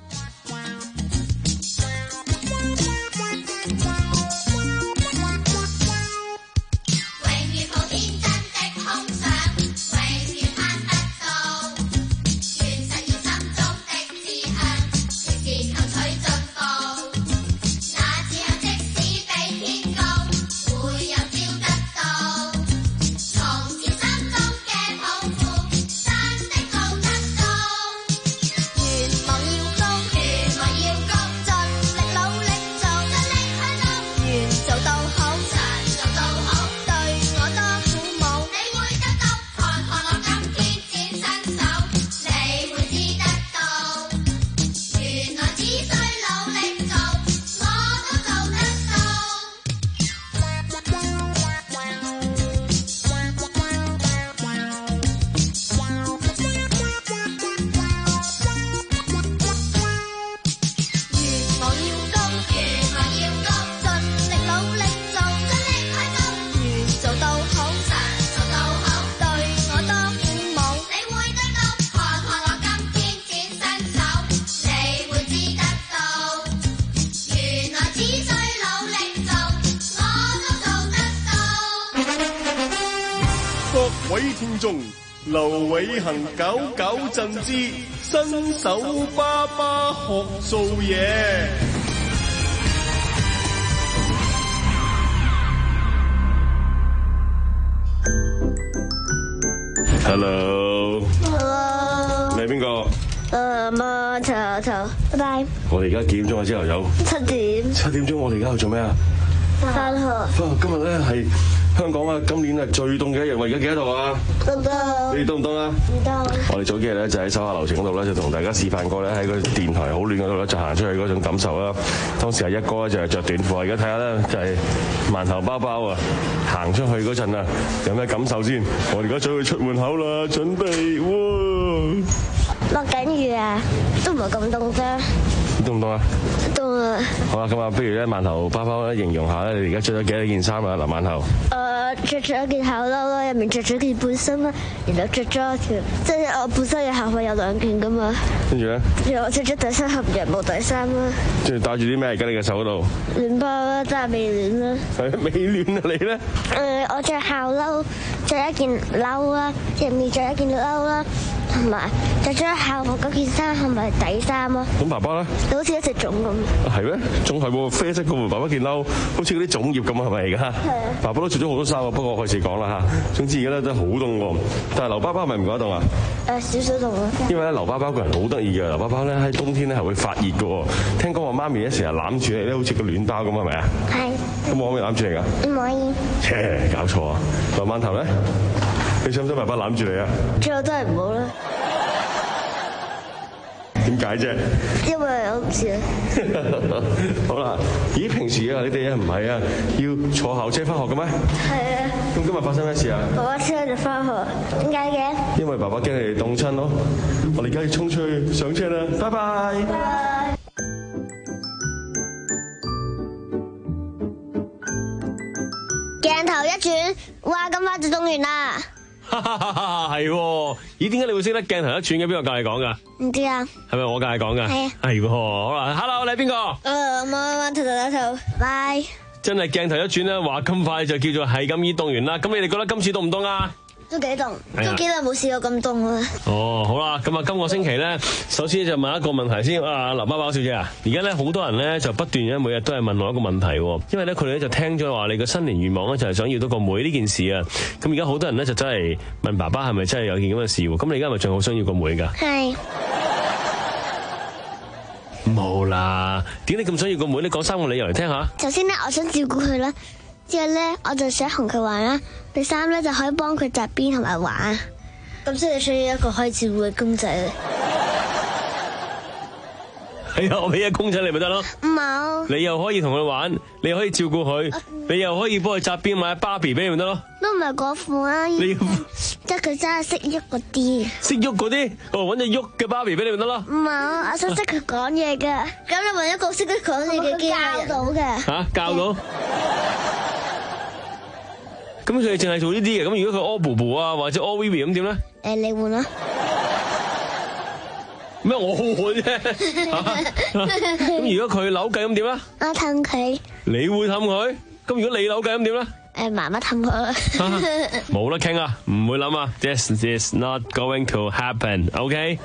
Speaker 9: 各位聽眾，劉偉恒搞搞震之新手爸爸學做嘢。Hello，
Speaker 10: Hello，
Speaker 9: 你係邊個？
Speaker 11: 誒，摸頭頭，拜拜。
Speaker 8: 我哋而家幾點鐘啊？朝頭早
Speaker 11: 七點。
Speaker 8: 七點鐘，我哋而家去做咩啊？
Speaker 11: 返學。
Speaker 8: 啊，今日咧係香港啊，今年係最凍嘅一日。我而家幾多度啊？
Speaker 11: 凍凍。
Speaker 8: 你哋凍唔凍啊？
Speaker 11: 唔凍。
Speaker 8: 我哋早幾日咧就喺手下留情嗰度咧，就同大家示範過咧喺個電台好暖嗰度咧，就行出去嗰種感受啦。當時係一哥咧就係着短褲，而家睇下咧就係饅頭包包啊，行出去嗰陣啊，有咩感受先？我哋而家準備出門口啦，準備哇！
Speaker 11: 落緊雨啊，都唔係咁凍啫。
Speaker 8: 凍唔凍啊？
Speaker 11: 凍啊！
Speaker 8: 好啦，咁啊，不如咧饅頭包包咧形容下咧，你而家着咗幾多件衫啊？嗱，饅頭。
Speaker 11: 誒，着咗一件校褸啦，入面着咗件背心啦，然後着咗條，即係我本身嘅校服有兩件噶嘛。
Speaker 8: 跟住咧？
Speaker 11: 然後我着咗第三盒羊毛底衫啦。
Speaker 8: 跟住戴住啲咩？而家你嘅手嗰度？
Speaker 11: 暖包啦，真係未暖啦。
Speaker 8: 係未暖啊？你咧？
Speaker 11: 誒，我着校褸，着一件褸啦，入面着一件褸啦。同埋着咗校服嗰件衫同埋底衫咯。
Speaker 8: 咁爸爸咧？
Speaker 11: 好似一隻粽咁。
Speaker 8: 係咩？仲係喎，啡色嘅喎，爸爸件褸好似嗰啲粽葉咁啊，係咪而家？係啊。爸爸都着咗好多衫啊，不過我費事講啦嚇。總之而家咧都好凍喎。但係劉爸爸係咪唔覺得凍啊？
Speaker 11: 誒，少少凍啊。
Speaker 8: 因為咧劉爸爸個人好得意嘅，劉爸爸咧喺冬天咧係會發熱嘅喎。聽講話媽咪咧成日攬住你咧，好似個暖包咁係咪啊？係。咁我可唔可以攬住你㗎？
Speaker 11: 唔可以。
Speaker 8: 切，搞錯啊！劉饅頭咧？你想唔想爸爸攬住你啊？
Speaker 11: 最後都係唔好啦。
Speaker 8: 點解啫？
Speaker 11: 因為我唔知啊。
Speaker 8: 好啦，咦？平時啊，你哋啊唔係啊，要坐校車翻學嘅咩？
Speaker 11: 係啊。
Speaker 8: 咁今日發生咩事啊？
Speaker 11: 爸爸車就翻學，點解嘅？
Speaker 8: 因為爸爸驚你哋凍親咯。我哋而家要衝出去上車啦，拜拜。拜拜。
Speaker 11: 鏡頭一轉，哇！咁快就凍完啦。
Speaker 1: 哈哈哈哈，係喎，咦？點解你會識得鏡頭一轉嘅？邊個教你講噶？
Speaker 11: 唔知啊。
Speaker 1: 係咪我教你講噶？
Speaker 11: 係啊。
Speaker 1: 係喎，好啦 ，Hello，你係邊個？
Speaker 11: 誒，我我頭頭頭頭，拜。
Speaker 1: 真係鏡頭一轉咧，話咁快就叫做係咁易凍完啦。咁你哋覺得今次凍唔凍啊？
Speaker 11: 都幾凍，都幾耐冇試過咁凍啦。
Speaker 1: 哦，好啦，咁啊，今個星期咧，首先就問一個問題先。啊，劉包包小姐啊，而家咧好多人咧就不斷咧每日都係問我一個問題，因為咧佢哋咧就聽咗話你個新年願望咧就係想要到個妹呢件事啊。咁而家好多人咧就真係問爸爸係咪真係有件咁嘅事？咁你而家係咪仲好想要個妹噶？
Speaker 11: 係。
Speaker 1: 冇啦，點解你咁想要個妹？你講三個理由嚟聽下。
Speaker 11: 首先咧，我想照顧佢啦。之後咧，我就想同佢玩啦。第三咧，就可以幫佢紮辮同埋玩。咁所以需要一個可以照顧嘅公仔。
Speaker 1: 係啊，我俾隻公仔你咪得咯。
Speaker 11: 冇。
Speaker 1: 你又可以同佢玩，你又可以照顧佢，你又可以幫佢紮辮買芭比俾你咪得咯。
Speaker 11: 都唔係嗰副啊。你要即係佢真係識喐嗰啲。
Speaker 1: 識喐嗰啲，我揾隻喐嘅芭比俾你咪得咯。
Speaker 11: 冇，我想識佢講嘢㗎。咁你揾一個識得講嘢嘅機械人。教到嘅。嚇，
Speaker 1: 教到。咁佢哋淨係做呢啲嘅，咁如果佢屙布布啊，或者屙 V V 咁點咧？
Speaker 11: 誒，你換啦。
Speaker 1: 咩？我換啫。咁如果佢扭計咁點啊？
Speaker 11: 我氹佢。
Speaker 1: 你會氹佢？咁如果你扭計咁點咧？
Speaker 11: 誒，媽媽氹佢。
Speaker 1: 冇得傾啊，唔會諗啊。This is not going to happen. OK?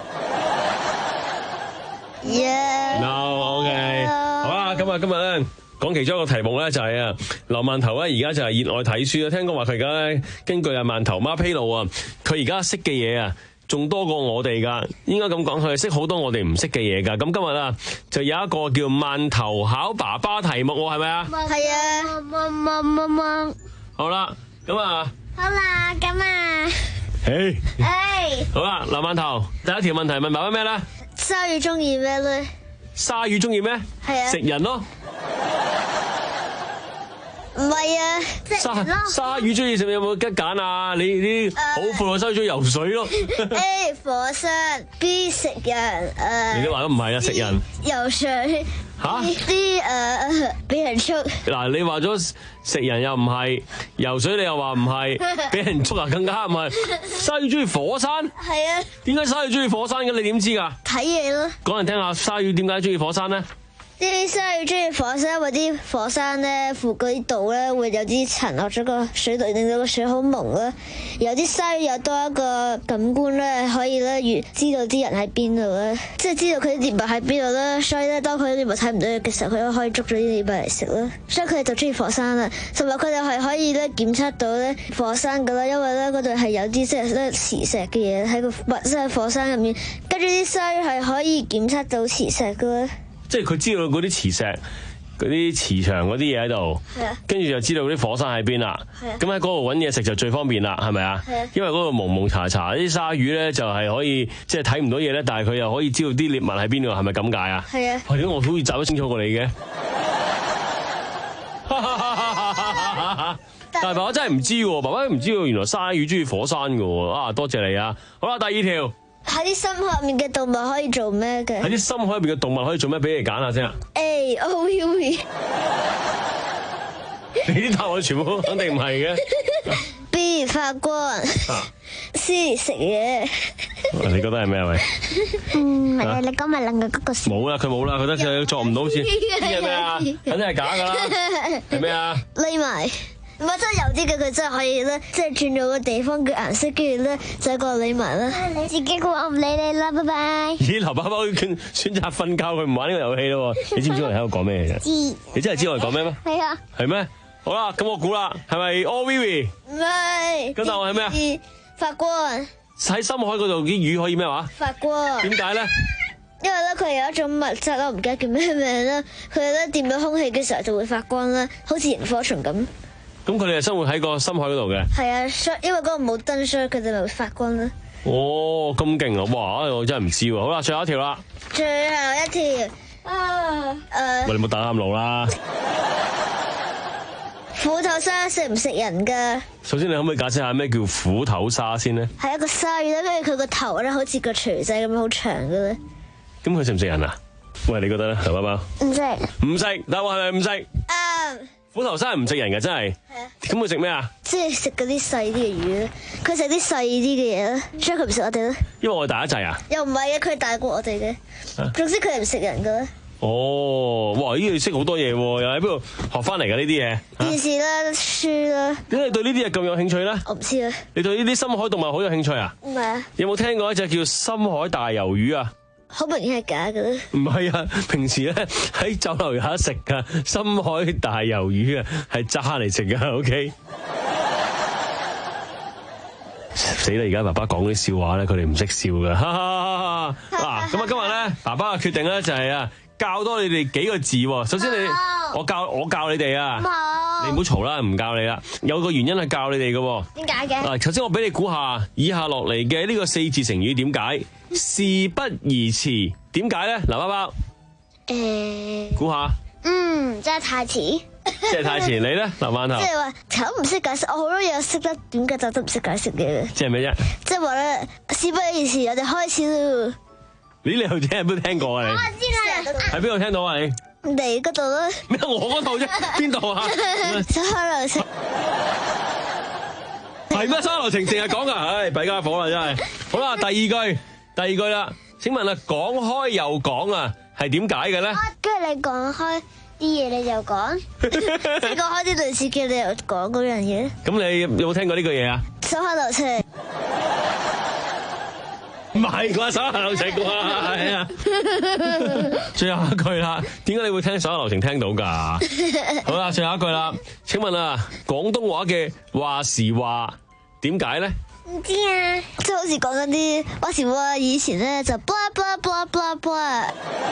Speaker 11: Yeah.
Speaker 1: No. OK. 好啦，咁啊，今日咧。講其中一個題目咧就係啊，劉饅頭咧而家就係熱愛睇書啊！聽講話佢而家咧根據阿饅頭媽披露啊，佢而家識嘅嘢啊，仲多過我哋噶。應該咁講，佢係識好多我哋唔識嘅嘢噶。咁今日啊，就有一個叫饅頭考爸爸題目，係咪啊？
Speaker 11: 係啊！麼麼麼麼。
Speaker 1: 好啦，咁啊。
Speaker 11: 好啦，咁啊。
Speaker 1: 誒。
Speaker 11: 誒。
Speaker 1: 好啦，劉饅頭，第一條問題問爸爸咩咧？
Speaker 11: 鯊魚中意咩咧？
Speaker 1: 鯊魚中意咩？
Speaker 11: 係啊。
Speaker 1: 食人咯。
Speaker 11: 唔係啊，即係咯。
Speaker 1: 鯊魚中意食，有冇得揀啊？你啲好闊嘅鯊魚中意游水咯。
Speaker 11: A 火山 ，B 食人，誒。
Speaker 1: 你都話都唔係啊，食人。
Speaker 11: 游水。
Speaker 1: 吓
Speaker 11: ？D 誒俾人捉。
Speaker 1: 嗱，你話咗食人又唔係，游水你又話唔係，俾人捉啊更加唔係。鯊魚中意火山？
Speaker 11: 係啊。點
Speaker 1: 解鯊魚中意火山嘅？你點知㗎？
Speaker 11: 睇嘢咯。講
Speaker 1: 嚟聽下，鯊魚點解中意火山咧？
Speaker 11: 啲鯊魚中意火山，因為啲火山咧附嗰啲島咧會有啲塵落咗個水度，令到個水好朦啦。有啲鯊魚有多一個感官咧，可以咧越知道啲人喺邊度咧，即係知道佢啲獵物喺邊度咧。所以咧，當佢啲獵物睇唔到嘅時候，佢都可以捉咗啲獵物嚟食啦。所以佢哋就中意火山啦。同埋佢哋係可以咧檢測到咧火山噶啦，因為咧嗰度係有啲即係咧磁石嘅嘢喺個即係火山入面， 跟住啲鯊魚係可以檢測到磁石嘅咧。
Speaker 1: 即係佢知道嗰啲磁石、嗰啲磁場嗰啲嘢喺度，跟住就知道啲火山喺邊啦。咁喺嗰度揾嘢食就最方便啦，係咪啊？因為嗰度蒙蒙查查，啲鯊魚咧就係可以即係睇唔到嘢咧，但係佢又可以知道啲獵物喺邊度，係咪咁解啊？係啊。係點我好似找得清楚過你嘅？但係爸爸真係唔知喎，爸爸唔知喎，原來鯊魚中意火山㗎喎。啊，多謝你啊！好啦，第二條。
Speaker 11: 喺啲深海入面嘅動物可以做咩嘅？
Speaker 1: 喺啲深海入邊嘅動物可以做咩？俾你揀下先啊
Speaker 11: A O V V。
Speaker 1: 你啲答案全部肯定唔係嘅。
Speaker 11: B 發光。C 食嘢。
Speaker 1: 你覺得係咩啊？喂？
Speaker 11: 嗯，係你講埋兩個嗰個。
Speaker 1: 冇啦，佢冇啦，佢得佢作唔到先。呢係咩啊？肯定係假㗎啦。係咩啊？
Speaker 11: 匿埋。唔係真係有啲嘅，佢真係可以咧，即係轉咗個地方嘅顏色，跟住咧就喺個匿埋啦。你自己我唔理你啦，拜拜。
Speaker 1: 咦，劉爸爸選選擇瞓覺，佢唔玩呢個遊戲咯。你知唔知我哋喺度講咩嘅？
Speaker 11: 知。
Speaker 1: 你真係知我哋講咩咩？
Speaker 11: 係啊。
Speaker 1: 係咩？好啦，咁我估啦，係咪 O V V？
Speaker 11: 唔係。
Speaker 1: 咁答案係咩啊？
Speaker 11: 發光。
Speaker 1: 喺深海嗰度啲魚可以咩話？
Speaker 11: 發光。點
Speaker 1: 解咧？
Speaker 11: 因為咧佢有一種物質啦，我唔記得叫咩名啦，佢咧掂到空氣嘅時候就會發光啦，好似螢火蟲咁。
Speaker 1: 咁佢哋係生活喺個深海嗰度嘅。
Speaker 11: 係啊，所因為嗰度冇燈，所以佢哋咪會發光啦。
Speaker 1: 哦，咁勁啊！哇，我真係唔知喎。好啦，最後一條啦。
Speaker 11: 最後一條啊誒。
Speaker 1: 喂，你冇打啱路啦。
Speaker 11: 虎頭鯊食唔食人㗎？
Speaker 1: 首先你可唔可以解釋下咩叫虎頭鯊先咧？
Speaker 11: 係一個鯊魚咧，跟住佢個頭咧好似個錘仔咁樣好長嘅咧。
Speaker 1: 咁佢食唔食人啊？喂，你覺得咧，劉包包？
Speaker 11: 唔食。唔
Speaker 1: 食，答案係咪唔食？
Speaker 11: 啱。
Speaker 1: 虎頭鯊係唔食人嘅，真係。係啊。咁佢食咩啊？
Speaker 11: 即係食嗰啲細啲嘅魚咧，佢食啲細啲嘅嘢咧，所以佢唔食我哋咧。
Speaker 1: 因為我哋大一滯啊？
Speaker 11: 又唔係嘅，佢係大過我哋嘅。總之佢係唔食人嘅咧。
Speaker 1: 哦，哇！呢個識好多嘢喎，又喺邊度學翻嚟㗎呢啲嘢？
Speaker 11: 電視啦，書啦。
Speaker 1: 點解你對呢啲嘢咁有興趣咧？
Speaker 11: 我唔知啊。
Speaker 1: 你對呢啲深海動物好有興趣啊？
Speaker 11: 唔係啊。
Speaker 1: 有冇聽過一隻叫深海大魷魚啊？
Speaker 11: 好明顯係假嘅咧。
Speaker 1: 唔係啊，平時咧喺酒樓有得食噶，深海大魷魚啊，係炸嚟食噶。O K。死啦！而家爸爸講啲笑話咧，佢哋唔識笑噶。嗱，咁啊，今日咧，爸爸嘅決定咧就係啊，教多你哋幾個字。首先你，我教我教你哋啊。你唔好嘈啦，唔教你啦。有個原因係教你哋嘅。
Speaker 11: 點解嘅？
Speaker 1: 嗱，頭先我俾你估下，以下落嚟嘅呢個四字成語點解？事不宜遲，點解咧？劉包包，
Speaker 11: 誒，
Speaker 1: 估下。
Speaker 11: 嗯，真係太遲。
Speaker 1: 即係太遲，你咧，劉饅頭。
Speaker 11: 即係話，頭唔識解釋，我好多嘢識得，點解就都唔識解釋嘅。
Speaker 1: 即係咩啫？
Speaker 11: 即係話咧，事不宜遲，我哋開始啦。
Speaker 1: 你你頭先有冇聽過啊？你
Speaker 11: 我知啦。
Speaker 1: 喺邊度聽到啊？你
Speaker 11: 你嗰度啦。
Speaker 1: 咩？我嗰度啫？邊度啊？
Speaker 11: 小海流程。
Speaker 1: 係咩？沙流情成日講噶，唉，弊家伙啦，真係。好啦，第二句，第二句啦。請問啊，講開又講啊，係點解嘅咧？
Speaker 11: 跟住你講開啲嘢，你就講，即係講開啲類似嘅，你又講嗰樣嘢。
Speaker 1: 咁你有冇聽過呢句嘢啊？
Speaker 11: 手下留情。
Speaker 1: 唔係啩，手下留情啩，係啊。最後一句啦，點解你會聽手下留情聽到噶？好啦，最後一句啦。請問啊，廣東話嘅話時話點解咧？
Speaker 11: 唔知啊，即係好似講緊啲話時話，以前咧就 blah blah blah blah blah。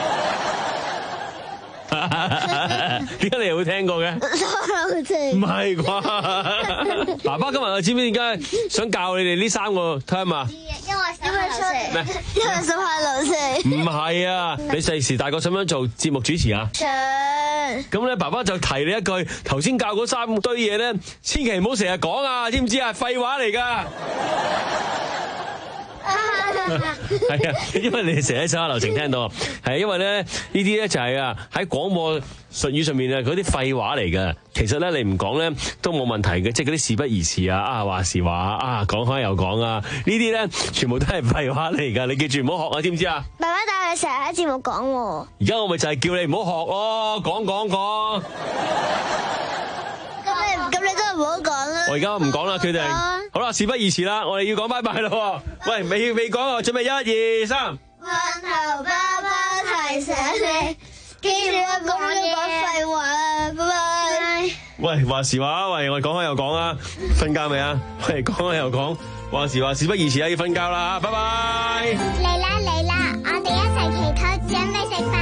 Speaker 1: 點解你又會聽過嘅？唔係啩？爸爸今日知唔知點解想教你哋呢三個 term 啊？
Speaker 11: 因為因為出咩？因為手下留情。
Speaker 1: 唔係啊！你第時大個想唔想做節目主持啊？
Speaker 11: 想。
Speaker 1: 咁咧，爸爸就提你一句，頭先教嗰三堆嘢咧，千祈唔好成日講啊！知唔知啊？廢話嚟㗎。係啊，因為你成日喺手下留情聽到，係因為咧呢啲咧就係啊喺廣播術語上面啊嗰啲廢話嚟㗎。其實咧你唔講咧都冇問題嘅，即係嗰啲事不宜遲啊，啊話時話啊，講開又講啊，呢啲咧全部都係廢話嚟㗎。你記住唔好學啊，知唔知啊？
Speaker 11: 爸爸但係成日喺節目講喎。
Speaker 1: 而家我咪就係叫你唔好學咯，講講講。
Speaker 11: 咁你咁你都唔好講啦。
Speaker 1: 我而家唔講啦，決定。好啦，事不宜遲啦，我哋要講拜拜咯。喂，未未講啊，準備一二三。
Speaker 11: 饅頭爸爸提醒你，記住啊，講嘢講廢話啊，拜拜。
Speaker 1: 喂，話時話，喂，我哋講開又講啊，瞓覺未啊？喂，講開又講，話時話，事不宜遲啊，要瞓覺啦，拜拜。
Speaker 11: 嚟啦嚟啦。
Speaker 12: 齊祈禱，準備食飯。